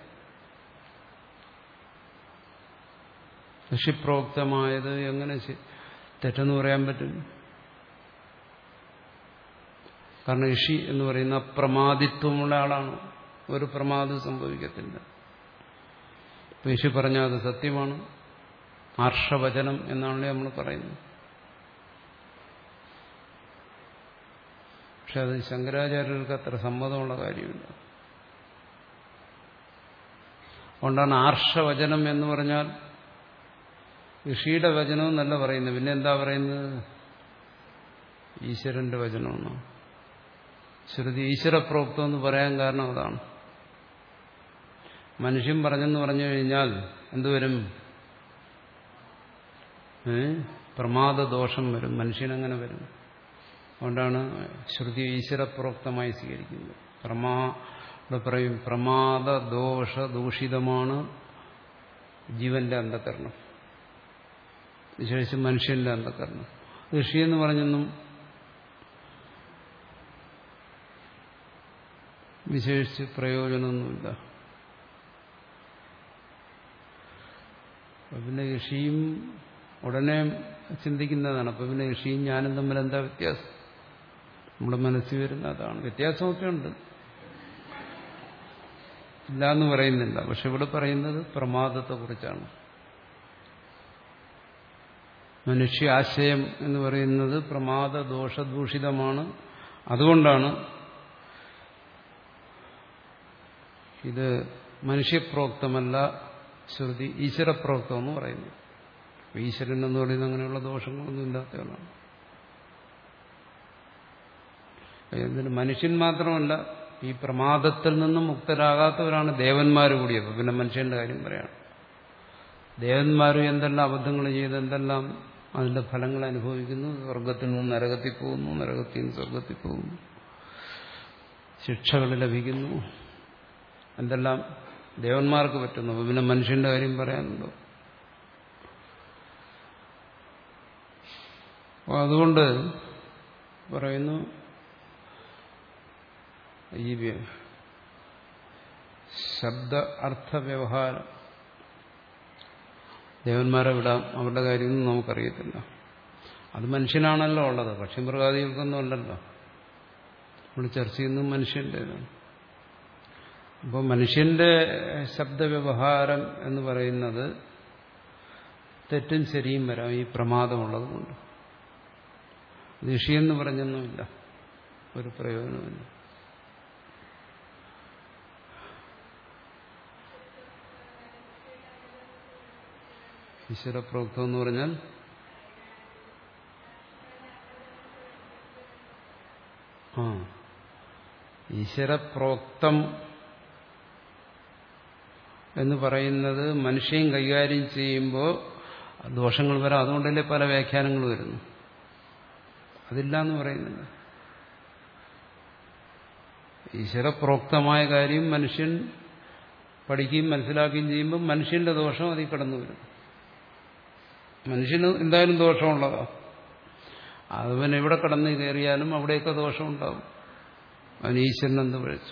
ഋഷിപ്രോക്തമായത് എങ്ങനെ തെറ്റെന്ന് പറയാൻ പറ്റും? കാരണം ഋഷി എന്ന് പറയുന്ന പ്രമാദിത്വമുള്ള ആളാണ്. ഒരു പ്രമാദം സംഭവിക്കത്തില്ല. ഋഷി പറഞ്ഞാൽ അത് സത്യമാണ്. ആർഷവചനം എന്നാണല്ലോ നമ്മൾ പറയുന്നത്. പക്ഷെ അത് ശങ്കരാചാര്യർക്ക് അത്ര സമ്മതമുള്ള കാര്യമില്ല. അതുകൊണ്ടാണ് ആർഷവചനം എന്ന് പറഞ്ഞാൽ ഋഷിയുടെ വചനം എന്നല്ല പറയുന്നത്. പിന്നെ എന്താ പറയുന്നത്? ഈശ്വരന്റെ വചനമെന്നാണ്. ശ്രുതി ഈശ്വരപ്രോക്തം എന്ന് പറയാൻ കാരണം അതാണ്. മനുഷ്യൻ പറഞ്ഞെന്ന് പറഞ്ഞു കഴിഞ്ഞാൽ എന്തുവരും? ഏ പ്രമാദദോഷം വരും. മനുഷ്യനങ്ങനെ വരും. അതുകൊണ്ടാണ് ശ്രുതി ഈശ്വരപ്രോക്തമായി സ്വീകരിക്കുന്നത്. പ്രമാ ഇവിടെ പറയും പ്രമാദദോഷ ദൂഷിതമാണ് ജീവന്റെ അന്ധകരണം, വിശേഷിച്ച് മനുഷ്യന്റെ അന്ധകരണം. ഋഷി എന്ന് പറഞ്ഞൊന്നും വിശേഷിച്ച് പ്രയോജനമൊന്നുമില്ല. അപ്പൊ പിന്നെ ഋഷിയും ഉടനെ ചിന്തിക്കുന്നതാണ്. അപ്പൊ പിന്നെ ഋഷിയും ഞാനും തമ്മിൽ എന്താ വ്യത്യാസം? നമ്മുടെ മനസ്സിൽ വരുന്ന അതാണ്. വ്യത്യാസമൊക്കെ ഉണ്ട്, ഇല്ല എന്ന് പറയുന്നില്ല. പക്ഷെ ഇവിടെ പറയുന്നത് പ്രമാദത്തെക്കുറിച്ചാണ്. മനുഷ്യ ആശയം എന്ന് പറയുന്നത് പ്രമാദ ദോഷദൂഷിതമാണ്. അതുകൊണ്ടാണ് ഇത് മനുഷ്യപ്രോക്തമല്ല, ശ്രുതി ഈശ്വരപ്രോക്തം എന്ന് പറയുന്നു. ഈശ്വരൻ എന്ന് പറയുന്നത് അങ്ങനെയുള്ള ദോഷങ്ങളൊന്നും ഇല്ലാത്തവരാണ്. എന്തിന് മനുഷ്യൻ മാത്രമല്ല, ഈ പ്രമാദത്തിൽ നിന്നും മുക്തരാകാത്തവരാണ് ദേവന്മാർ കൂടിയത്. പിന്നെ മനുഷ്യന്റെ കാര്യം പറയാണ്. ദേവന്മാരും എന്തെല്ലാം അബദ്ധങ്ങൾ ചെയ്ത് എന്തെല്ലാം അതിന്റെ ഫലങ്ങൾ അനുഭവിക്കുന്നു. സ്വർഗത്തിൽ നിന്ന് നരകത്തിൽ പോകുന്നു, നരകത്തിൽ നിന്ന് സ്വർഗത്തിൽ പോകുന്നു, ശിക്ഷകൾ ലഭിക്കുന്നു, എന്തെല്ലാം ദേവന്മാർക്ക് പറ്റുന്നു. അപ്പൊ പിന്നെ മനുഷ്യന്റെ കാര്യം പറയാനുണ്ടോ? അപ്പോൾ അതുകൊണ്ട് പറയുന്നു ഈ ശബ്ദ അർത്ഥ വ്യവഹാരം ദേവന്മാരെ വിടാം, അവരുടെ കാര്യമൊന്നും നമുക്കറിയത്തില്ല. അത് മനുഷ്യനാണല്ലോ ഉള്ളത്, പക്ഷി മൃഗാദികൾക്കൊന്നും അല്ലല്ലോ. നമ്മൾ ചർച്ച ചെയ്യുന്നത് മനുഷ്യൻ്റെതാണ്. അപ്പോൾ മനുഷ്യന്റെ ശബ്ദവ്യവഹാരം എന്ന് പറയുന്നത് തെറ്റും ശരിയും വരാം ഈ പ്രമാദമുള്ളത് കൊണ്ട്. ഋഷിയെന്ന് പറഞ്ഞൊന്നുമില്ല, ഒരു പ്രയോജനമില്ല. ഈശ്വരപ്രോക്തം എന്ന് പറഞ്ഞാൽ ആ ഈശ്വരപ്രോക്തം എന്ന് പറയുന്നത് മനുഷ്യൻ കൈകാര്യം ചെയ്യുമ്പോൾ ദോഷങ്ങൾ വരാം. അതുകൊണ്ടല്ലേ പല വ്യാഖ്യാനങ്ങൾ വരുന്നു. അതില്ല എന്ന് പറയുന്നില്ല. ഈശ്വരപ്രോക്തമായ കാര്യം മനുഷ്യൻ പഠിക്കുകയും മനസ്സിലാക്കുകയും ചെയ്യുമ്പോൾ മനുഷ്യന്റെ ദോഷം അതിൽ കടന്നു വരും. മനുഷ്യന് എന്തായാലും ദോഷമുള്ളതാണ്. അവൻ എവിടെ കടന്നു കയറിയാലും അവിടെയൊക്കെ ദോഷമുണ്ടാവും. അവൻ ഈശ്വരൻ എന്ത് വിളിച്ചു.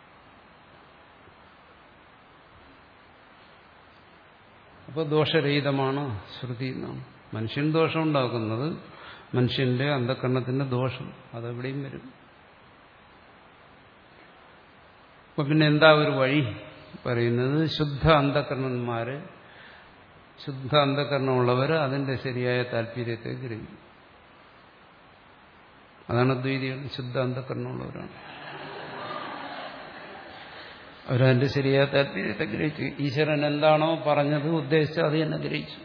അപ്പോൾ ദോഷരഹിതമാണ് ശ്രുതി എന്നാണ്. മനുഷ്യൻ ദോഷം ഉണ്ടാക്കുന്നത് മനുഷ്യന്റെ അന്ധകരണത്തിന്റെ ദോഷം അതെവിടെയും വരും. അപ്പൊ പിന്നെ എന്താ ഒരു വഴി പറയുന്നത്? ശുദ്ധ അന്ധകരണന്മാര്, ശുദ്ധ അന്ധകരണമുള്ളവർ അതിന്റെ ശരിയായ താല്പര്യത്തെ ഗ്രഹിക്കും. അതാണ് അദ്വൈതികൾ. ശുദ്ധ അന്ധകരണമുള്ളവരാണ്. അവരതിന്റെ ശരിയായ താല്പര്യത്തെ ഗ്രഹിച്ചു. ഈശ്വരൻ എന്താണോ പറഞ്ഞത് ഉദ്ദേശിച്ചത് അത് തന്നെ ഗ്രഹിച്ചു.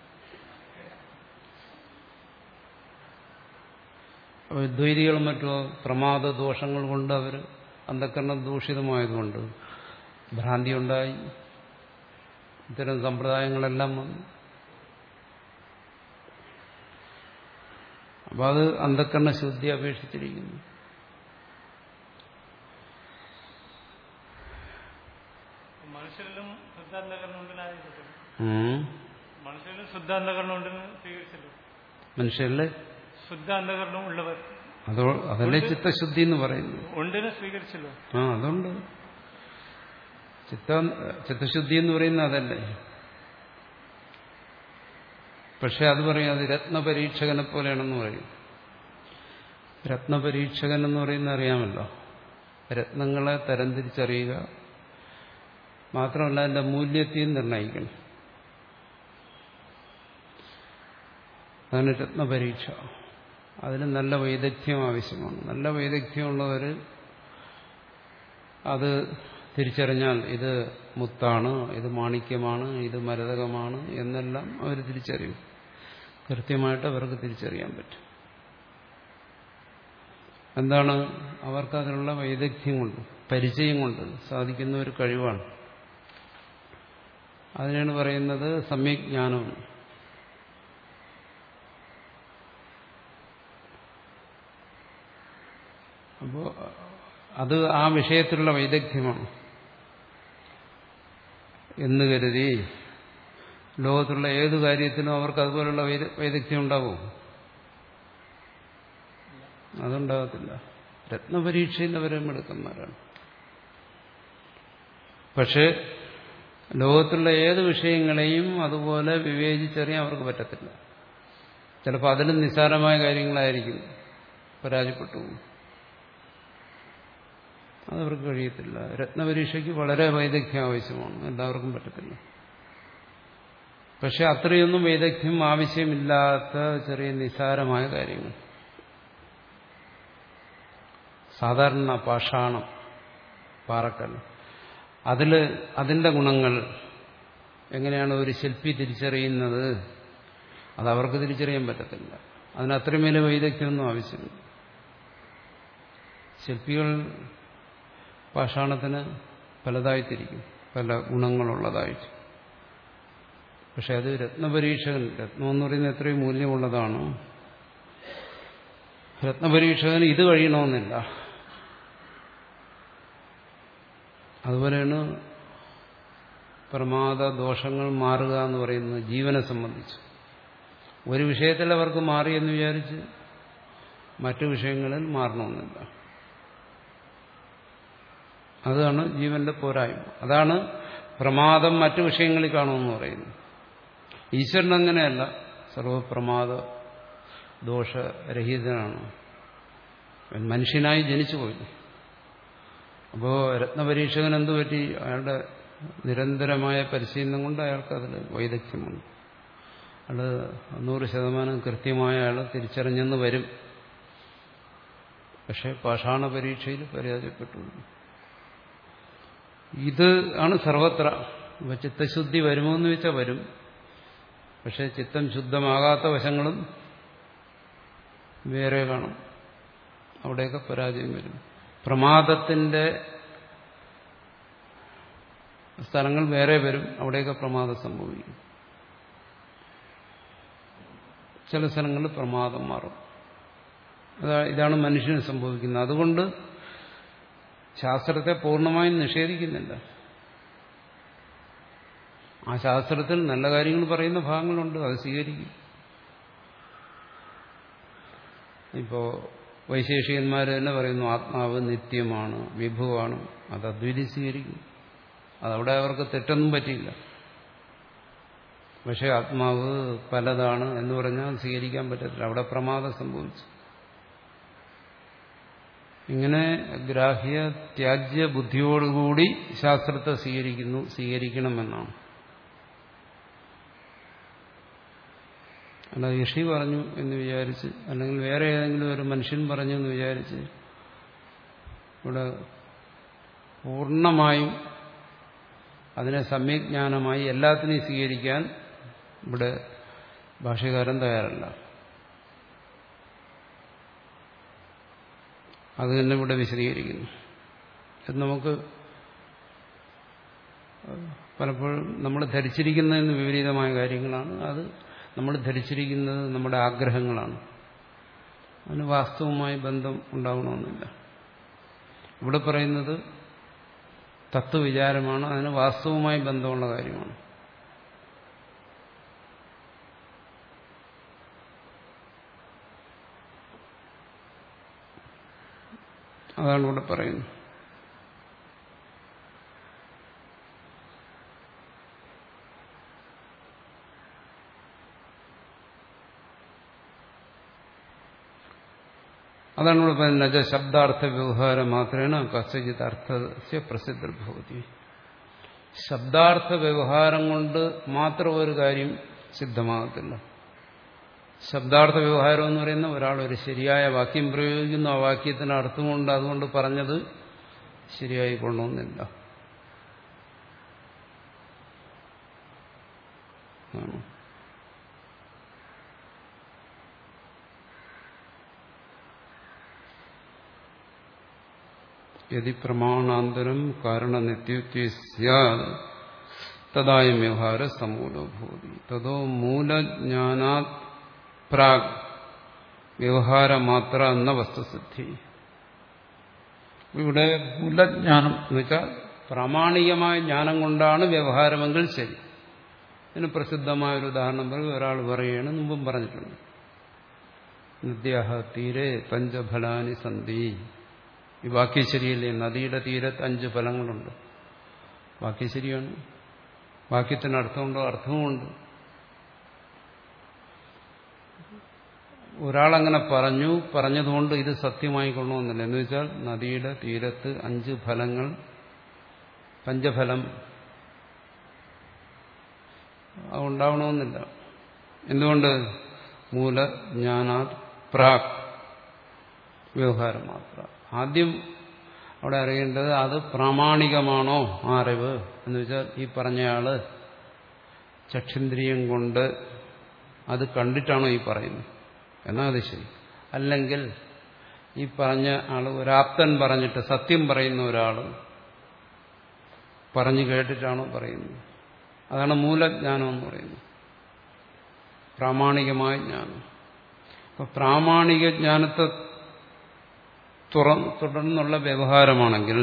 ദ്വൈതികളും മറ്റോ പ്രമാദ ദോഷങ്ങൾ കൊണ്ട് അവർ അന്ധകരണം ദൂഷിതമായതുകൊണ്ട് ഭ്രാന്തി ഉണ്ടായി, ഇത്തരം സമ്പ്രദായങ്ങളെല്ലാം വന്നു. അപ്പം അത് അന്ധകരണ ശുദ്ധി അപേക്ഷിച്ചിരിക്കുന്നു. മനുഷ്യരിലും ശുദ്ധാന്ധകരണം മനുഷ്യരിലും ശുദ്ധാന്ധകരണം ഉണ്ടെന്ന് സ്വീകരിച്ചല്ലോ. മനുഷ്യരില് ശുദ്ധാന്ധകരണം ഉള്ളവർ അതോ അതല്ലേ ചിത്തശുദ്ധി എന്ന് പറയുന്നു. ഉണ്ടെന്ന് സ്വീകരിച്ചല്ലോ. ആ അതുണ്ട്. ചിത്ത ചിത്തശുദ്ധി എന്ന് പറയുന്നത് അതല്ലേ. പക്ഷെ അത് പറയും അത് രത്നപരീക്ഷകനെ പോലെയാണെന്ന് പറയും. രത്നപരീക്ഷകൻ എന്ന് പറയുന്നത് അറിയാമല്ലോ. രത്നങ്ങളെ തരംതിരിച്ചറിയുക മാത്രമല്ല അതിന്റെ മൂല്യത്തെയും നിർണ്ണയിക്കണം. അതാണ് രത്നപരീക്ഷ. അതിന് നല്ല വൈദഗ്ധ്യം ആവശ്യമാണ്. നല്ല വൈദഗ്ധ്യമുള്ളവർ അത് തിരിച്ചറിഞ്ഞാൽ ഇത് മുത്താണ്, ഇത് മാണിക്യമാണ്, ഇത് മരതകമാണ് എന്നെല്ലാം അവർ തിരിച്ചറിയും. കൃത്യമായിട്ട് അവർക്ക് തിരിച്ചറിയാൻ പറ്റും. എന്താണ്? അവർക്കതിനുള്ള വൈദഗ്ധ്യം കൊണ്ട്, പരിചയം കൊണ്ട് സാധിക്കുന്ന ഒരു കഴിവാണ്. അതിനാണ് പറയുന്നത് സമ്യജ്ഞാനം. അപ്പോൾ അത് ആ വിഷയത്തിലുള്ള വൈദഗ്ധ്യമാണ് എന്ന് കരുതി ലോകത്തുള്ള ഏതു കാര്യത്തിനും അവർക്ക് അതുപോലുള്ള വൈദഗ്ധ്യം ഉണ്ടാവും? അതുണ്ടാകത്തില്ല. രത്നപരീക്ഷയിൽ അവരെ മിടുക്കന്മാരാണ്. പക്ഷെ ലോകത്തുള്ള ഏത് വിഷയങ്ങളെയും അതുപോലെ വിവേചിച്ചറിയാൻ അവർക്ക് പറ്റത്തില്ല. ചിലപ്പോൾ അതിലും നിസ്സാരമായ കാര്യങ്ങളായിരിക്കും പരാജയപ്പെട്ടു പോകും. അതവർക്ക് കഴിയത്തില്ല. രത്നപരീക്ഷയ്ക്ക് വളരെ വൈദഗ്ധ്യം ആവശ്യമാണ്. എല്ലാവർക്കും പറ്റത്തില്ല. പക്ഷെ അത്രയൊന്നും വൈദഗ്ധ്യം ആവശ്യമില്ലാത്ത ചെറിയ നിസ്സാരമായ കാര്യങ്ങൾ, സാധാരണ പാഷാണം, പാറക്കൽ, അതിൽ അതിൻ്റെ ഗുണങ്ങൾ എങ്ങനെയാണ് ഒരു ശില്പി തിരിച്ചറിയുന്നത്, അതവർക്ക് തിരിച്ചറിയാൻ പറ്റത്തില്ല. അതിന് അത്രയും വലിയ വൈദഗ്ധ്യമൊന്നും ആവശ്യമില്ല. ശില്പികൾ പാഷാണത്തിന് പലതായിത്തിരിക്കും, പല ഗുണങ്ങളുള്ളതായിട്ട്. പക്ഷെ അത് രത്നപരീക്ഷകൻ, രത്നം എന്ന് പറയുന്നത് എത്രയും മൂല്യമുള്ളതാണ്. രത്നപരീക്ഷകന് ഇത് കഴിയണമെന്നില്ല. അതുപോലെയാണ് പ്രമാദ ദോഷങ്ങൾ മാറുക എന്ന് പറയുന്നത് ജീവനെ സംബന്ധിച്ച്. ഒരു വിഷയത്തിൽ അവർക്ക് മാറിയെന്ന് വിചാരിച്ച് മറ്റു വിഷയങ്ങളിൽ മാറണമെന്നില്ല. അതാണ് ജീവന്റെ പോരായ്മ. അതാണ് പ്രമാദം മറ്റു വിഷയങ്ങളിൽ കാണുമെന്ന് പറയുന്നത്. ഈശ്വരൻ അങ്ങനെയല്ല, സർവപ്രമാദ ദോഷരഹിതനാണ്. മനുഷ്യനായി ജനിച്ചു പോയി. അപ്പോൾ രത്നപരീക്ഷകൻ എന്തു പറ്റി? അയാളുടെ നിരന്തരമായ പരിശീലനം കൊണ്ട് അയാൾക്ക് അതിൽ വൈദഗ്ധ്യമുണ്ട്. അയാൾ നൂറ് ശതമാനം കൃത്യമായ അയാൾ തിരിച്ചറിഞ്ഞെന്ന് വരും. പക്ഷെ പാഷാണ പരീക്ഷയിൽ പരാജയപ്പെട്ടു. ഇത് ആണ് സർവത്ര. ഇപ്പൊ ചിത്തശുദ്ധി വരുമോ എന്ന് വെച്ചാൽ വരും. പക്ഷെ ചിത്തം ശുദ്ധമാകാത്ത വശങ്ങളും വേറെ കാണും. അവിടെയൊക്കെ പരാജയം വരും. പ്രമാദത്തിന്റെ സ്ഥലങ്ങൾ വേറെ വരും. അവിടെയൊക്കെ പ്രമാദം സംഭവിക്കും. ചില സ്ഥലങ്ങളിൽ പ്രമാദം മാറും. ഇതാണ് മനുഷ്യന് സംഭവിക്കുന്നത്. അതുകൊണ്ട് ശാസ്ത്രത്തെ പൂർണ്ണമായും നിഷേധിക്കുന്നില്ല. ആ ശാസ്ത്രത്തിൽ നല്ല കാര്യങ്ങൾ പറയുന്ന ഭാഗങ്ങളുണ്ട്, അത് സ്വീകരിക്കും. ഇപ്പോ വൈശേഷികന്മാർ തന്നെ പറയുന്നു ആത്മാവ് നിത്യമാണ്, വിഭുവാണ്. അത് അദ്വൈതി സ്വീകരിക്കും. അതവിടെ അവർക്ക് തെറ്റൊന്നും പറ്റിയില്ല. പക്ഷെ ആത്മാവ് പലതാണ് എന്ന് പറഞ്ഞാൽ സ്വീകരിക്കാൻ പറ്റത്തില്ല. അവിടെ പ്രമാദം സംഭവിച്ചു. ഇങ്ങനെ ഗ്രാഹ്യ ത്യാജ്യ ബുദ്ധിയോടുകൂടി ശാസ്ത്രത്തെ സ്വീകരിക്കുന്നു, സ്വീകരിക്കണമെന്നാണ്. അല്ല ഋഷി പറഞ്ഞു എന്ന് വിചാരിച്ച്, അല്ലെങ്കിൽ വേറെ ഏതെങ്കിലും ഒരു മനുഷ്യൻ പറഞ്ഞു എന്ന് വിചാരിച്ച് ഇവിടെ പൂർണ്ണമായും അതിനെ സമ്യജ്ഞാനമായി എല്ലാത്തിനെയും സ്വീകരിക്കാൻ ഇവിടെ ഭാഷ്യകാരൻ തയ്യാറല്ല. അത് തന്നെ ഇവിടെ വിശദീകരിക്കുന്നു. അത് നമുക്ക് പലപ്പോഴും നമ്മൾ ധരിച്ചിരിക്കുന്നതിന് വിപരീതമായ കാര്യങ്ങളാണ്. അത് നമ്മൾ ധരിച്ചിരിക്കുന്നത് നമ്മുടെ ആഗ്രഹങ്ങളാണ്. അതിന് വാസ്തവമായി ബന്ധം ഉണ്ടാവണമെന്നില്ല. ഇവിടെ പറയുന്നത് തത്വവിചാരമാണ്. അതിന് വാസ്തവമായി ബന്ധമുള്ള കാര്യമാണ്. അതാണ് ഇവിടെ പറയുന്നത്. അതാണ് ഇവിടെ പറയുന്നത് ശബ്ദാർത്ഥ വ്യവഹാരം മാത്രേണ കസ്യജിത് അർത്ഥസ്യ പ്രസിദ്ധഭവതി. ശബ്ദാർത്ഥ വ്യവഹാരം കൊണ്ട് മാത്രം ഒരു കാര്യം സിദ്ധമാകത്തില്ല. ശബ്ദാർത്ഥ വ്യവഹാരം എന്ന് പറയുന്ന ഒരാൾ ഒരു ശരിയായ വാക്യം പ്രയോഗിക്കുന്നു, ആ വാക്യത്തിന് അർത്ഥമുണ്ട്, അതുകൊണ്ട് പറഞ്ഞത് ശരിയായി കൊള്ളണമെന്നില്ല. യദി പ്രമാണാന്തരം കാരണനിത്യുക്തി സ്യാത് തദായം വ്യവഹാര സമൂലോ ഭൂതി തതോ മൂലജ്ഞാനാത് പ്രാഗ് വ്യവഹാരമാത്ര എന്ന വസ്തുസിദ്ധി. ഇവിടെ മൂലജ്ഞാനം എന്ന് വെച്ചാൽ പ്രാമാണികമായ ജ്ഞാനം കൊണ്ടാണ് വ്യവഹാരമെങ്കിൽ ശരി. ഇതിന് പ്രസിദ്ധമായൊരു ഉദാഹരണം പറയും. ഒരാൾ പറയുകയാണ്, മുമ്പും പറഞ്ഞിട്ടുണ്ട്, നദ്യാഹ തീരെ പഞ്ചഫലാനി സന്ധി. ഈ വാക്യം ശരിയല്ലേ? നദിയുടെ തീരത്ത് അഞ്ച് ഫലങ്ങളുണ്ട്. വാക്യം ശരിയാണ്. വാക്യത്തിന് അർത്ഥമുണ്ടോ? അർത്ഥവുമുണ്ട്. ഒരാളങ്ങനെ പറഞ്ഞു, പറഞ്ഞതുകൊണ്ട് ഇത് സത്യമായി കൊള്ളണമെന്നില്ല. എന്ന് വെച്ചാൽ നദിയുടെ തീരത്ത് അഞ്ച് ഫലങ്ങൾ, പഞ്ചഫലം ഉണ്ടാവണമെന്നില്ല. എന്തുകൊണ്ട്? മൂലജ്ഞാനാത് പ്രാക് വ്യവഹാരം മാത്രം. ആദ്യം അവിടെ അറിയേണ്ടത് അത് പ്രാമാണികമാണോ ആ അറിവ് എന്ന് വെച്ചാൽ ഈ പറഞ്ഞയാള് ചക്ഷുന്ദ്രിയം കൊണ്ട് അത് കണ്ടിട്ടാണോ ഈ പറയുന്നത് എന്നാ അത് ശരി. അല്ലെങ്കിൽ ഈ പറഞ്ഞ ആള് ഒരാപ്തൻ പറഞ്ഞിട്ട് സത്യം പറയുന്ന ഒരാൾ പറഞ്ഞു കേട്ടിട്ടാണോ പറയുന്നത്, അതാണ് മൂലജ്ഞാനം എന്ന് പറയുന്നത്, പ്രാമാണികമായ ജ്ഞാനം. അപ്പൊ പ്രാമാണിക ജ്ഞാനത്തെ തുടർന്നുള്ള വ്യവഹാരമാണെങ്കിൽ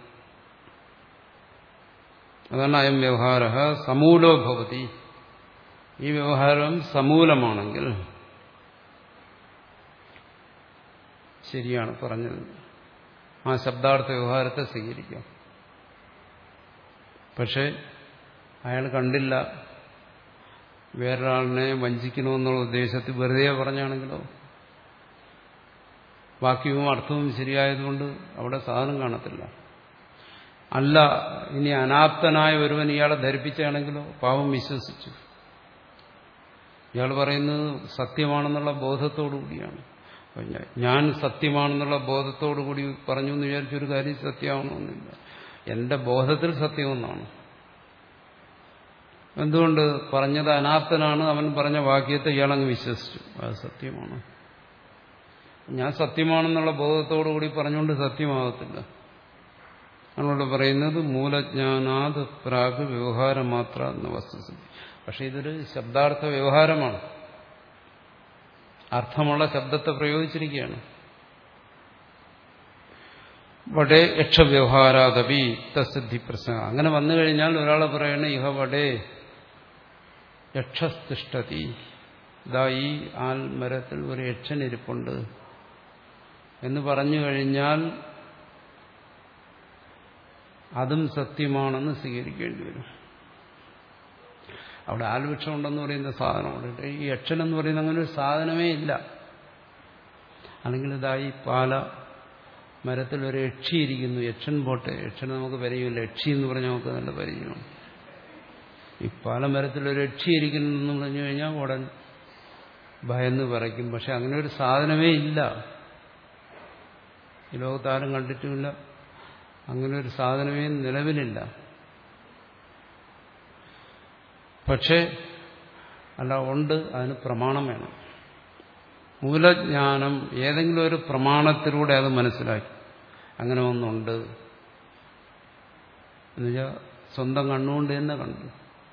അതാണ് അയം വ്യവഹാര സമൂലോ ഭവതി. ഈ വ്യവഹാരം സമൂലമാണെങ്കിൽ ശരിയാണ് പറഞ്ഞത്, ആ ശബ്ദാർത്ഥ വ്യവഹാരത്തെ സ്വീകരിക്കാം. പക്ഷെ അയാൾ കണ്ടില്ല, വേറൊരാളിനെ വഞ്ചിക്കണമെന്നുള്ള ഉദ്ദേശത്തിൽ വെറുതെ പറഞ്ഞാണെങ്കിലോ, വാക്യവും അർത്ഥവും ശരിയായതുകൊണ്ട് അവിടെ സാധനം കാണത്തില്ല. അല്ല, ഇനി അനാപ്തനായ ഒരുവൻ ഇയാളെ ധരിപ്പിച്ചാണെങ്കിലോ, പാവം വിശ്വസിച്ചു. ഇയാൾ പറയുന്നത് സത്യമാണെന്നുള്ള ബോധത്തോടു കൂടിയാണ്. ഞാൻ സത്യമാണെന്നുള്ള ബോധത്തോടു കൂടി പറഞ്ഞു എന്ന് വിചാരിച്ചൊരു കാര്യം സത്യമാവണമെന്നില്ല. എന്റെ ബോധത്തിൽ സത്യമെന്നാണ്. എന്തുകൊണ്ട്? പറഞ്ഞത് അനാപ്തനാണ്, അവൻ പറഞ്ഞ വാക്യത്തെ ഇയാളങ്ങ് വിശ്വസിച്ചു, അത് സത്യമാണ്. ഞാൻ സത്യമാണെന്നുള്ള ബോധത്തോടു കൂടി പറഞ്ഞുകൊണ്ട് സത്യമാകത്തില്ല. അതുകൊണ്ട് പറയുന്നത് മൂലജ്ഞാനാത് പ്രാഗ് വ്യവഹാരം മാത്ര എന്ന വസ്തുസ്ഥിതി. പക്ഷെ ഇതൊരു ശബ്ദാർത്ഥ വ്യവഹാരമാണ്. അർത്ഥമുള്ള ശബ്ദത്തെ പ്രയോഗിച്ചിരിക്കുകയാണ്. വടേ യക്ഷവ്യവഹാരാദപി തസിദ്ധി പ്രശ്ന. അങ്ങനെ വന്നു കഴിഞ്ഞാൽ ഒരാളെ പറയണ ഇഹ വടേ യക്ഷസ്തിഷ്ഠതി, ഇതാ ഈ ആൽമരത്തിൽ ഒരു യക്ഷൻ ഇരിപ്പുണ്ട് എന്ന് പറഞ്ഞു കഴിഞ്ഞാൽ അതും സത്യമാണെന്ന് സ്വീകരിക്കേണ്ടി വരും. അവിടെ ആൽവൃക്ഷം ഉണ്ടെന്ന് പറയുന്ന സാധനമുണ്ട്. ഈ യക്ഷൻ എന്ന് പറയുന്ന അങ്ങനെ ഒരു സാധനമേ ഇല്ല. അല്ലെങ്കിൽ ഇതായി പാല മരത്തിൽ ഒരു യക്ഷി ഇരിക്കുന്നു. യക്ഷൻ പോട്ടെ, യക്ഷൻ നമുക്ക് പരിചയമില്ല. യക്ഷി എന്ന് പറഞ്ഞാൽ നമുക്ക് നല്ല പരിചയമാണ്. ഈ പാലമരത്തിൽ ഒരു യക്ഷി ഇരിക്കുന്നു എന്ന് പറഞ്ഞു കഴിഞ്ഞാൽ ഉടൻ ഭയന്ന് പറയ്ക്കും. പക്ഷെ അങ്ങനെ ഒരു സാധനമേ ഇല്ല, ഈ ലോകത്താരും കണ്ടിട്ടുമില്ല. അങ്ങനെ ഒരു സാധനമേ നിലവിലില്ല. പക്ഷേ അല്ല, ഉണ്ട്, അതിന് പ്രമാണം വേണം. മൂലജ്ഞാനം ഏതെങ്കിലും ഒരു പ്രമാണത്തിലൂടെ അത് മനസ്സിലാക്കി അങ്ങനെ ഒന്നുണ്ട് എന്നുവെച്ചാൽ സ്വന്തം കണ്ണുകൊണ്ട് തന്നെ കണ്ടു.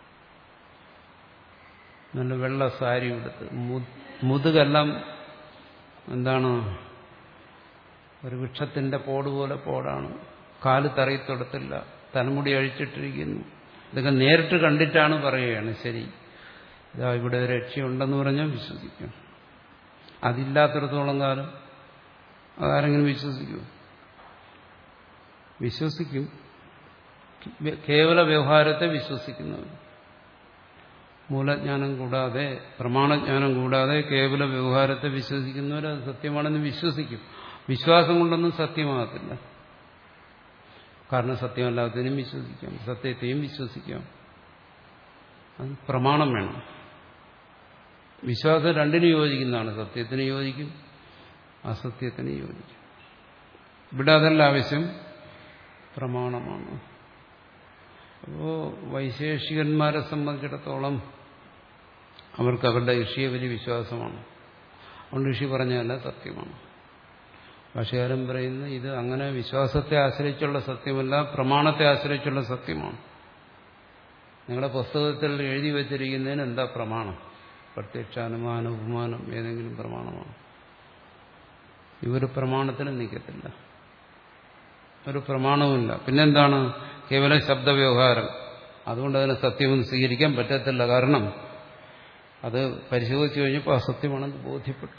നല്ല വെള്ള സാരി എടുത്ത് മുതുകെല്ലാം എന്താണ് ഒരു വൃക്ഷത്തിന്റെ പോട് പോലെ പോടാണ്, കാല് തറയത്തൊടുത്തില്ല, തലമുടി അഴിച്ചിട്ടിരിക്കുന്നു. ഇതൊക്കെ നേരിട്ട് കണ്ടിട്ടാണ് പറയുകയാണ്. ശരി, ഇതാ ഇവിടെ ഒരു രക്ഷയുണ്ടെന്ന് പറഞ്ഞാൽ വിശ്വസിക്കും. അതില്ലാത്തിടത്തോളം കാലം അതാരെങ്കിലും വിശ്വസിക്കും? വിശ്വസിക്കും. കേവല വ്യവഹാരത്തെ വിശ്വസിക്കുന്നവർ, മൂലജ്ഞാനം കൂടാതെ പ്രമാണജ്ഞാനം കൂടാതെ കേവല വ്യവഹാരത്തെ വിശ്വസിക്കുന്നവർ അത് സത്യമാണെന്ന് വിശ്വസിക്കും. വിശ്വാസം കൊണ്ടൊന്നും സത്യമാകത്തില്ല. കാരണം സത്യമല്ലാത്തതിനും വിശ്വസിക്കാം, സത്യത്തെയും വിശ്വസിക്കാം. അത് പ്രമാണം വേണം. വിശ്വാസം രണ്ടിനും യോജിക്കുന്നതാണ്. സത്യത്തിന് യോജിക്കും, അസത്യത്തിന് യോജിക്കും. ഇവിടെ അതല്ല ആവശ്യം, പ്രമാണമാണ്. അപ്പോൾ വൈശേഷികന്മാരെ സംബന്ധിച്ചിടത്തോളം അവർക്ക് അവരുടെ ഋഷിയെ വലിയ വിശ്വാസമാണ്. അതുകൊണ്ട് ഋഷി പറഞ്ഞതല്ല സത്യമാണ്. ഭാഷകാരൻ പറയുന്നത് ഇത് അങ്ങനെ വിശ്വാസത്തെ ആശ്രയിച്ചുള്ള സത്യമല്ല, പ്രമാണത്തെ ആശ്രയിച്ചുള്ള സത്യമാണ്. നിങ്ങളുടെ പുസ്തകത്തിൽ എഴുതി വച്ചിരിക്കുന്നതിന് എന്താ പ്രമാണം? പ്രത്യക്ഷ, അനുമാനം, ഉപമാനം, ഏതെങ്കിലും പ്രമാണമാണ്. ഇവർ പ്രമാണത്തിന് നിൽക്കത്തില്ല, ഒരു പ്രമാണവുമില്ല. പിന്നെന്താണ്? കേവലം ശബ്ദവ്യവഹാരം. അതുകൊണ്ട് അതിനെ സത്യമെന്ന് സ്വീകരിക്കാൻ പറ്റത്തില്ല. കാരണം അത് പരിശോധിച്ചു കഴിഞ്ഞപ്പോൾ അസത്യമാണെന്ന് ബോധ്യപ്പെട്ടു.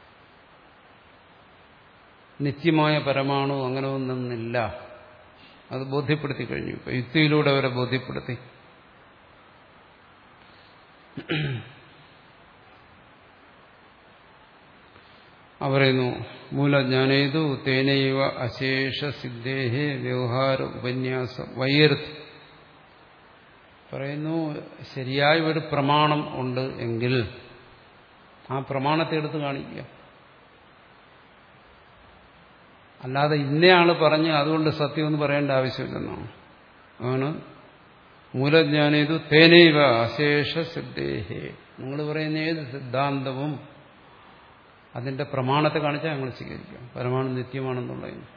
നിത്യമായ പരമാണു അങ്ങനെ ഒന്നൊന്നില്ല, അത് ബോധ്യപ്പെടുത്തി കഴിഞ്ഞു. ഇപ്പൊ യുക്തിയിലൂടെ അവരെ ബോധ്യപ്പെടുത്തി. പറയുന്നു മൂലജ്ഞാനേതു തേനൈവ അശേഷ സിദ്ധേഹേ വ്യവഹാര ഉപന്യാസ വൈയർത്തി. പറയുന്നു ശരിയായ ഒരു പ്രമാണം ഉണ്ട് എങ്കിൽ ആ പ്രമാണത്തെ എടുത്ത് കാണിക്കുക. അല്ലാതെ ഇന്നയാള് പറഞ്ഞ് അതുകൊണ്ട് സത്യമെന്ന് പറയേണ്ട ആവശ്യമില്ലെന്നാണ്. ആണ് മൂലജ്ഞാനേതു തേനൈവ അശേഷ സിദ്ധേഹേ. നിങ്ങൾ പറയുന്ന ഏത് സിദ്ധാന്തവും അതിന്റെ പ്രമാണത്തെ കാണിച്ചാൽ ഞങ്ങൾ സ്വീകരിക്കാം. പരമാണു നിത്യമാണെന്നുള്ളതിന്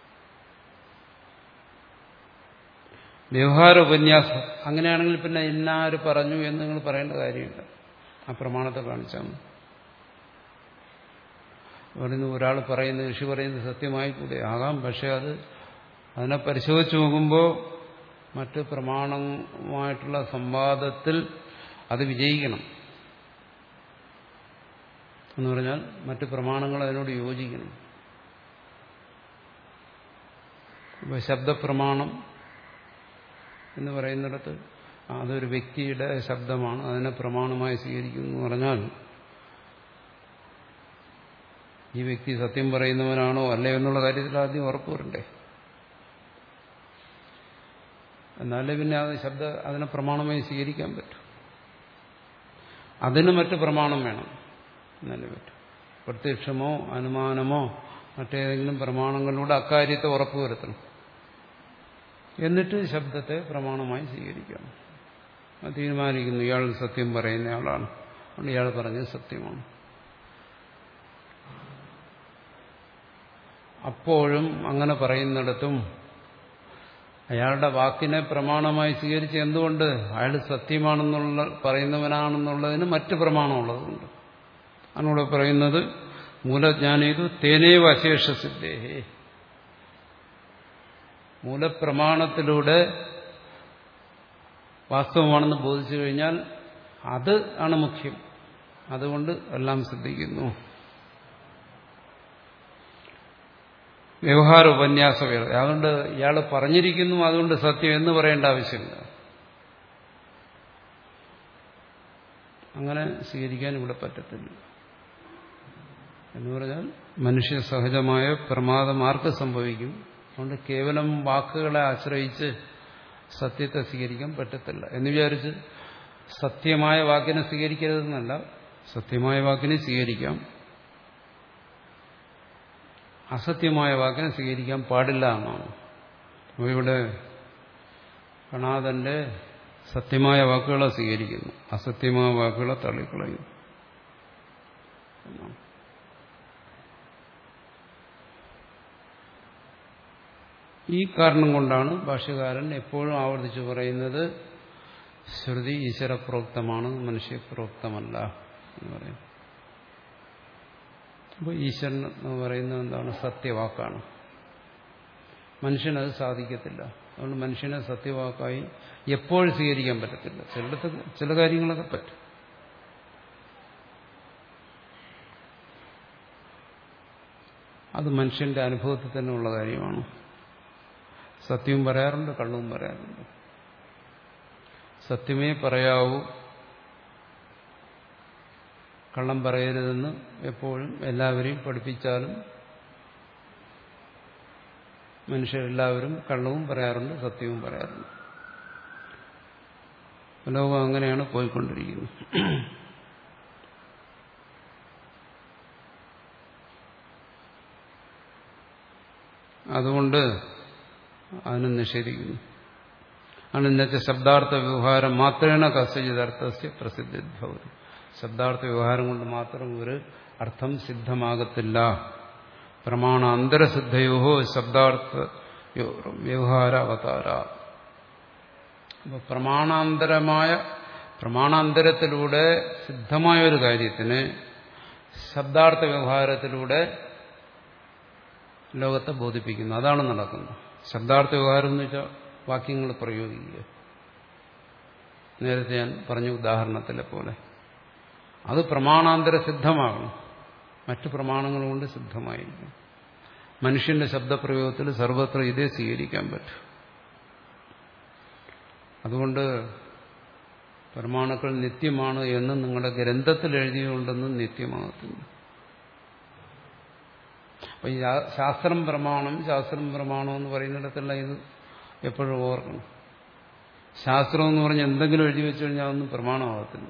വ്യവഹാര ഉപന്യാസം. അങ്ങനെയാണെങ്കിൽ പിന്നെ ഇന്നാര് പറഞ്ഞു എന്ന് നിങ്ങൾ പറയേണ്ട കാര്യമില്ല. ആ പ്രമാണത്തെ കാണിച്ചാൽ പറയുന്നു ഒരാൾ പറയുന്നത് ഋഷി പറയുന്നത് സത്യമായി കൂടെ ആകാം. പക്ഷെ അത് അതിനെ പരിശോധിച്ച് നോക്കുമ്പോൾ മറ്റ് പ്രമാണമായിട്ടുള്ള സംവാദത്തിൽ അത് വിജയിക്കണം എന്ന് പറഞ്ഞാൽ മറ്റ് പ്രമാണങ്ങൾ അതിനോട് യോജിക്കണം. ഇപ്പൊ ശബ്ദപ്രമാണം എന്ന് പറയുന്നിടത്ത് അതൊരു വ്യക്തിയുടെ ശബ്ദമാണ്, അതിനെ പ്രമാണമായി സ്വീകരിക്കുന്നു എന്ന് പറഞ്ഞാൽ ഈ വ്യക്തി സത്യം പറയുന്നവനാണോ അല്ലേ എന്നുള്ള കാര്യത്തിൽ ആദ്യം ഉറപ്പ് വരണ്ടേ. എന്നാലേ പിന്നെ അത് ശബ്ദ അതിനെ പ്രമാണമായി സ്വീകരിക്കാൻ പറ്റും. അതിന് മറ്റ് പ്രമാണം വേണം എന്നാലേ പറ്റും. പ്രത്യക്ഷമോ അനുമാനമോ മറ്റേതെങ്കിലും പ്രമാണങ്ങളിലൂടെ അക്കാര്യത്തെ ഉറപ്പ് വരുത്തണം. എന്നിട്ട് ശബ്ദത്തെ പ്രമാണമായി സ്വീകരിക്കാം. അത് തീരുമാനിക്കുന്നു ഇയാൾ സത്യം പറയുന്നയാളാണ്, അതുകൊണ്ട് ഇയാൾ പറഞ്ഞത് സത്യമാണ്. അപ്പോഴും അങ്ങനെ പറയുന്നിടത്തും അയാളുടെ വാക്കിനെ പ്രമാണമായി സ്വീകരിച്ച് എന്തുകൊണ്ട്? അയാൾ സത്യമാണെന്നുള്ള പറയുന്നവനാണെന്നുള്ളതിന് മറ്റ് പ്രമാണമുള്ളതുകൊണ്ട്. അതിനോട് പറയുന്നത് മൂലജ്ഞാനേതു തേനേവ അശേഷസിദ്ധേഹേ. മൂലപ്രമാണത്തിലൂടെ വാസ്തവമാണെന്ന് ബോധിച്ചു കഴിഞ്ഞാൽ അത് ആണ് മുഖ്യം. അതുകൊണ്ട് എല്ലാം ശ്രദ്ധിക്കുന്നു. വ്യവഹാര ഉപന്യാസ വേദ. അതുകൊണ്ട് ഇയാൾ പറഞ്ഞിരിക്കുന്നു അതുകൊണ്ട് സത്യം എന്ന് പറയേണ്ട ആവശ്യമില്ല. അങ്ങനെ സ്വീകരിക്കാൻ ഇവിടെ പറ്റത്തില്ല. എന്ന് പറഞ്ഞാൽ മനുഷ്യ സഹജമായ പ്രമാദം ആർക്ക് സംഭവിക്കും? അതുകൊണ്ട് കേവലം വാക്കുകളെ ആശ്രയിച്ച് സത്യത്തെ സ്വീകരിക്കാൻ പറ്റത്തില്ല എന്ന് വിചാരിച്ച് സത്യമായ വാക്കിനെ സ്വീകരിക്കരുതെന്നല്ല, സത്യമായ വാക്കിനെ സ്വീകരിക്കാം, അസത്യമായ വാക്കിനെ സ്വീകരിക്കാൻ പാടില്ല എന്നാണ്. അപ്പോൾ ഇവിടെ കണാദന്റെ സത്യമായ വാക്കുകളെ സ്വീകരിക്കുന്നു, അസത്യമായ വാക്കുകളെ തള്ളിക്കളയുന്നു. ഈ കാരണം കൊണ്ടാണ് ഭാഷ്യകാരൻ എപ്പോഴും ആവർത്തിച്ചു പറയുന്നത് ശ്രുതി ഈശ്വരപ്രോക്തമാണ്, മനുഷ്യപ്രോക്തമല്ല എന്ന് പറയും. അപ്പോൾ ഈശ്വരൻ എന്ന് പറയുന്നത് എന്താണ്? സത്യവാക്കാണ്. മനുഷ്യനത് സാധിക്കത്തില്ല. അതുകൊണ്ട് മനുഷ്യനെ സത്യവാക്കായി എപ്പോഴും സ്വീകരിക്കാൻ പറ്റത്തില്ല. ചിലടത്ത് ചില കാര്യങ്ങളൊക്കെ പറ്റും. അത് മനുഷ്യന്റെ അനുഭവത്തിൽ തന്നെ ഉള്ള കാര്യമാണ്. സത്യവും പറയാറുണ്ട്, കള്ളവും പറയാറുണ്ട്. സത്യമേ പറയാവൂ, കള്ളം പറയരുതെന്ന് എപ്പോഴും എല്ലാവരെയും പഠിപ്പിച്ചാലും മനുഷ്യരെല്ലാവരും കള്ളവും പറയാറുണ്ട്, സത്യവും പറയാറുണ്ട്. ലോകം അങ്ങനെയാണ് പോയിക്കൊണ്ടിരിക്കുന്നത്. അതുകൊണ്ട് അതിനെ നിഷേധിക്കുന്നു. ആണ് ഇന്നത്തെ ശബ്ദാർത്ഥ വ്യവഹാരം മാത്രേണ കസ്യജിദർത്ഥസ്യ പ്രസിദ്ധിഭവതി. ശബ്ദാർത്ഥ വ്യവഹാരം കൊണ്ട് മാത്രം ഒരു അർത്ഥം സിദ്ധമാകത്തില്ല. പ്രമാണാന്തരസിദ്ധയോ ശബ്ദാർത്ഥ വ്യവഹാര അവതാര. അപ്പോൾ പ്രമാണാന്തരമായ പ്രമാണാന്തരത്തിലൂടെ സിദ്ധമായ ഒരു കാര്യത്തിന് ശബ്ദാർത്ഥ വ്യവഹാരത്തിലൂടെ ലോകത്തെ ബോധിപ്പിക്കുന്നു. അതാണ് നടക്കുന്നത്. ശബ്ദാർത്ഥ വ്യവഹാരം എന്ന് വെച്ചാൽ വാക്യങ്ങൾ പ്രയോഗിക്കുക. നേരത്തെ ഞാൻ പറഞ്ഞ ഉദാഹരണത്തിലെ പോലെ അത് പ്രമാണാന്തര സിദ്ധമാകണം. മറ്റു പ്രമാണങ്ങൾ കൊണ്ട് സിദ്ധമായിരിക്കും. മനുഷ്യന്റെ ശബ്ദപ്രയോഗത്തിൽ സർവത്ര ഇതേ സ്വീകരിക്കാൻ പറ്റും. അതുകൊണ്ട് പ്രമാണങ്ങൾ നിത്യമാണ് എന്ന് നിങ്ങളുടെ ഗ്രന്ഥത്തിൽ എഴുതിയുകൊണ്ടൊന്നും നിത്യമാകത്തില്ല. അപ്പൊ ഈ ശാസ്ത്രം പ്രമാണം ശാസ്ത്രം പ്രമാണം എന്ന് പറയുന്നിടത്തുള്ള ഇത് എപ്പോഴും ഓർക്കണം. ശാസ്ത്രം എന്ന് പറഞ്ഞ് എന്തെങ്കിലും എഴുതി വെച്ചു കഴിഞ്ഞാൽ അതൊന്നും പ്രമാണമാകത്തില്ല.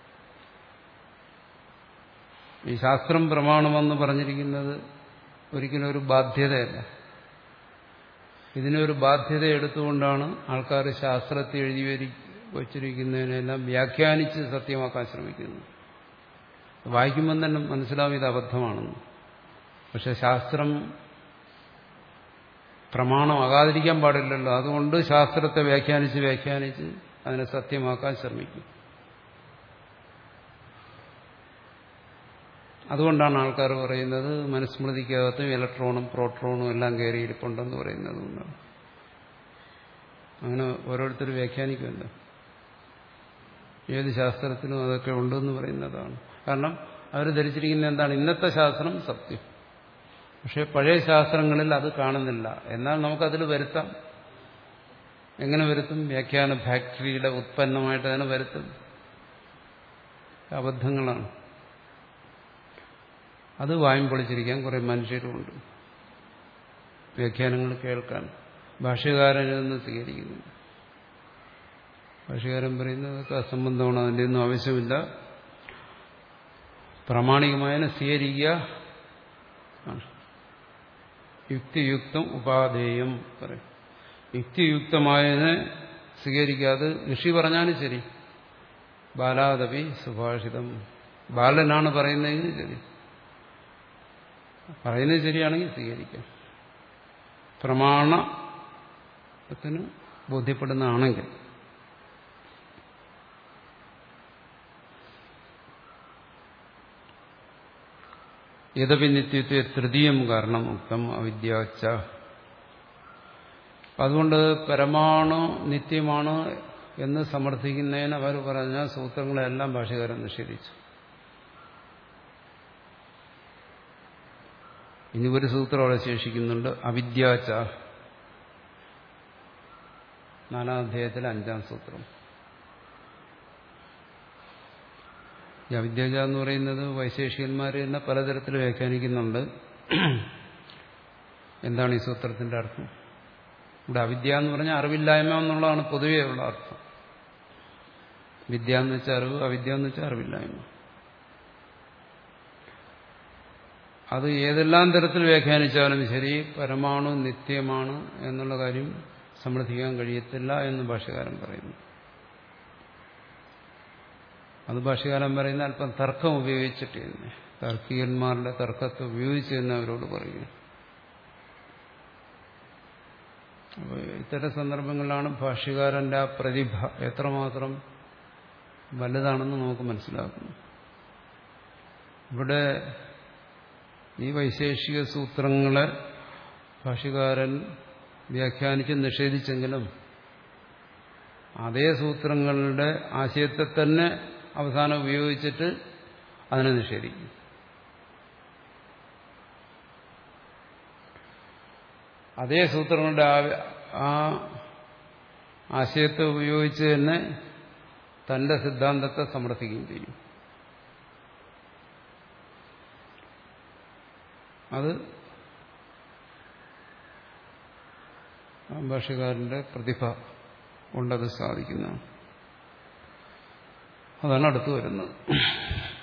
ഈ ശാസ്ത്രം പ്രമാണമെന്ന് പറഞ്ഞിരിക്കുന്നത് ഒരിക്കലും ഒരു ബാധ്യതയല്ല. ഇതിനൊരു ബാധ്യത എടുത്തുകൊണ്ടാണ് ആൾക്കാർ ശാസ്ത്രത്തെ എഴുതി വച്ചിരിക്കുന്നതിനെല്ലാം വ്യാഖ്യാനിച്ച് സത്യമാക്കാൻ ശ്രമിക്കുന്നത്. വായിക്കുമ്പം തന്നെ മനസ്സിലാവും ഇത് അബദ്ധമാണെന്ന്. പക്ഷെ ശാസ്ത്രം പ്രമാണമാകാതിരിക്കാൻ പാടില്ലല്ലോ. അതുകൊണ്ട് ശാസ്ത്രത്തെ വ്യാഖ്യാനിച്ച് വ്യാഖ്യാനിച്ച് അതിനെ സത്യമാക്കാൻ ശ്രമിക്കും. അതുകൊണ്ടാണ് ആൾക്കാർ പറയുന്നത് മനുസ്മൃതിക്കകത്തും ഇലക്ട്രോണും പ്രോട്ടോണും എല്ലാം കയറിയിരിപ്പുണ്ടെന്ന് പറയുന്നത് കൊണ്ടാണ്. അങ്ങനെ ഓരോരുത്തർ വ്യാഖ്യാനിക്കുമല്ലോ. ഏത് ശാസ്ത്രത്തിനും അതൊക്കെ ഉണ്ടെന്ന് പറയുന്നതാണ്. കാരണം അവർ ധരിച്ചിരിക്കുന്നത് എന്താണ്? ഇന്നത്തെ ശാസ്ത്രം സത്യം. പക്ഷെ പഴയ ശാസ്ത്രങ്ങളിൽ അത് കാണുന്നില്ല. എന്നാൽ നമുക്കതിൽ വരുത്താം. എങ്ങനെ വരുത്തും? വ്യാഖ്യാന ഫാക്ടറിയുടെ ഉത്പന്നമായിട്ട് അതിനെ വരുത്തും. അബദ്ധങ്ങളാണ്. അത് വായും പൊളിച്ചിരിക്കാൻ കുറെ മനുഷ്യരുമുണ്ട്. വ്യാഖ്യാനങ്ങൾ കേൾക്കാൻ ഭാഷ്യകാരനിൽ നിന്ന് സ്വീകരിക്കുന്നില്ല. ഭാഷ്യകാരൻ പറയുന്നതൊക്കെ അസംബന്ധമാണ്, അതിൻ്റെ ഒന്നും ആവശ്യമില്ല. പ്രാമാണികമായതിനെ സ്വീകരിക്കുക. യുക്തിയുക്തം ഉപാധേയം പറയും. യുക്തിയുക്തമായതിനെ സ്വീകരിക്കാതെ ഋഷി പറഞ്ഞാലും ശരി. ബാലാദപി സുഭാഷിതം. ബാലനാണ് പറയുന്നതെങ്കിൽ ശരി, പറയുന്നത് ശരിയാണെങ്കിൽ സ്വീകരിക്കാം. പ്രമാണത്തിന് ബോധ്യപ്പെടുന്നതാണെങ്കിൽ. യഥപി നിത്യത്വ തൃതീയം കാരണം ഉക്തം അവിദ്യാച്ച. അതുകൊണ്ട് പരമാണു നിത്യമാണ് എന്ന് സമർത്ഥിക്കുന്നതിന് അവർ പറഞ്ഞ സൂത്രങ്ങളെല്ലാം ഭാഷ്യകാരൻ നിഷേധിച്ചു. ഇനി ഒരു സൂത്രം അവിടെ ശേഷിക്കുന്നുണ്ട്, അവിദ്യാച്ച. നാലാം അധ്യായത്തിലെ അഞ്ചാം സൂത്രം. ഈ അവിദ്യാച്ച എന്ന് പറയുന്നത് വൈശേഷികന്മാർ തന്നെ പലതരത്തിൽ വ്യാഖ്യാനിക്കുന്നുണ്ട്. എന്താണ് ഈ സൂത്രത്തിന്റെ അർത്ഥം? ഇവിടെ അവിദ്യ എന്ന് പറഞ്ഞാൽ അറിവില്ലായ്മ എന്നുള്ളതാണ് പൊതുവെയുള്ള അർത്ഥം. വിദ്യ എന്ന് വെച്ചാൽ അറിവ്, അവിദ്യ എന്ന് വെച്ചാൽ അറിവില്ലായ്മ. അത് ഏതെല്ലാം തരത്തിൽ വ്യാഖ്യാനിച്ചാലും ശരി പരമാണു നിത്യമാണ് എന്നുള്ള കാര്യം സമർത്ഥിക്കാൻ കഴിയത്തില്ല എന്ന് ഭാഷ്യകാരൻ പറയുന്നു. അത് ഭാഷ്യകാരൻ പറയുന്ന അല്പം തർക്കം ഉപയോഗിച്ചിട്ട് തന്നെ, താർക്കികന്മാരുടെ തർക്കത്തെ ഉപയോഗിച്ച് തന്നെ അവരോട് പറയുന്നു. അപ്പോൾ ഇത്തരം സന്ദർഭങ്ങളിലാണ് ഭാഷ്യകാരന്റെ ആ പ്രതിഭ എത്രമാത്രം വലുതാണെന്ന് നമുക്ക് മനസ്സിലാക്കുന്നു. ഇവിടെ ഈ വൈശേഷിക സൂത്രങ്ങളെ ഭാഷ്യകാരൻ വ്യാഖ്യാനിച്ച് നിഷേധിച്ചെങ്കിലും അതേ സൂത്രങ്ങളുടെ ആശയത്തെ തന്നെ അവസാനം ഉപയോഗിച്ചിട്ട് അതിനെ നിഷേധിക്കും. അതേ സൂത്രങ്ങളുടെ ആ ആശയത്തെ ഉപയോഗിച്ച് തന്നെ തന്റെ സിദ്ധാന്തത്തെ സമർത്ഥിക്കുകയും ചെയ്യും. അത് ആ ഭാഷകാരന്റെ പ്രതിഭ കൊണ്ടത് സാധിക്കുന്നതാണ്. അതാണ് അടുത്ത് വരുന്നത്.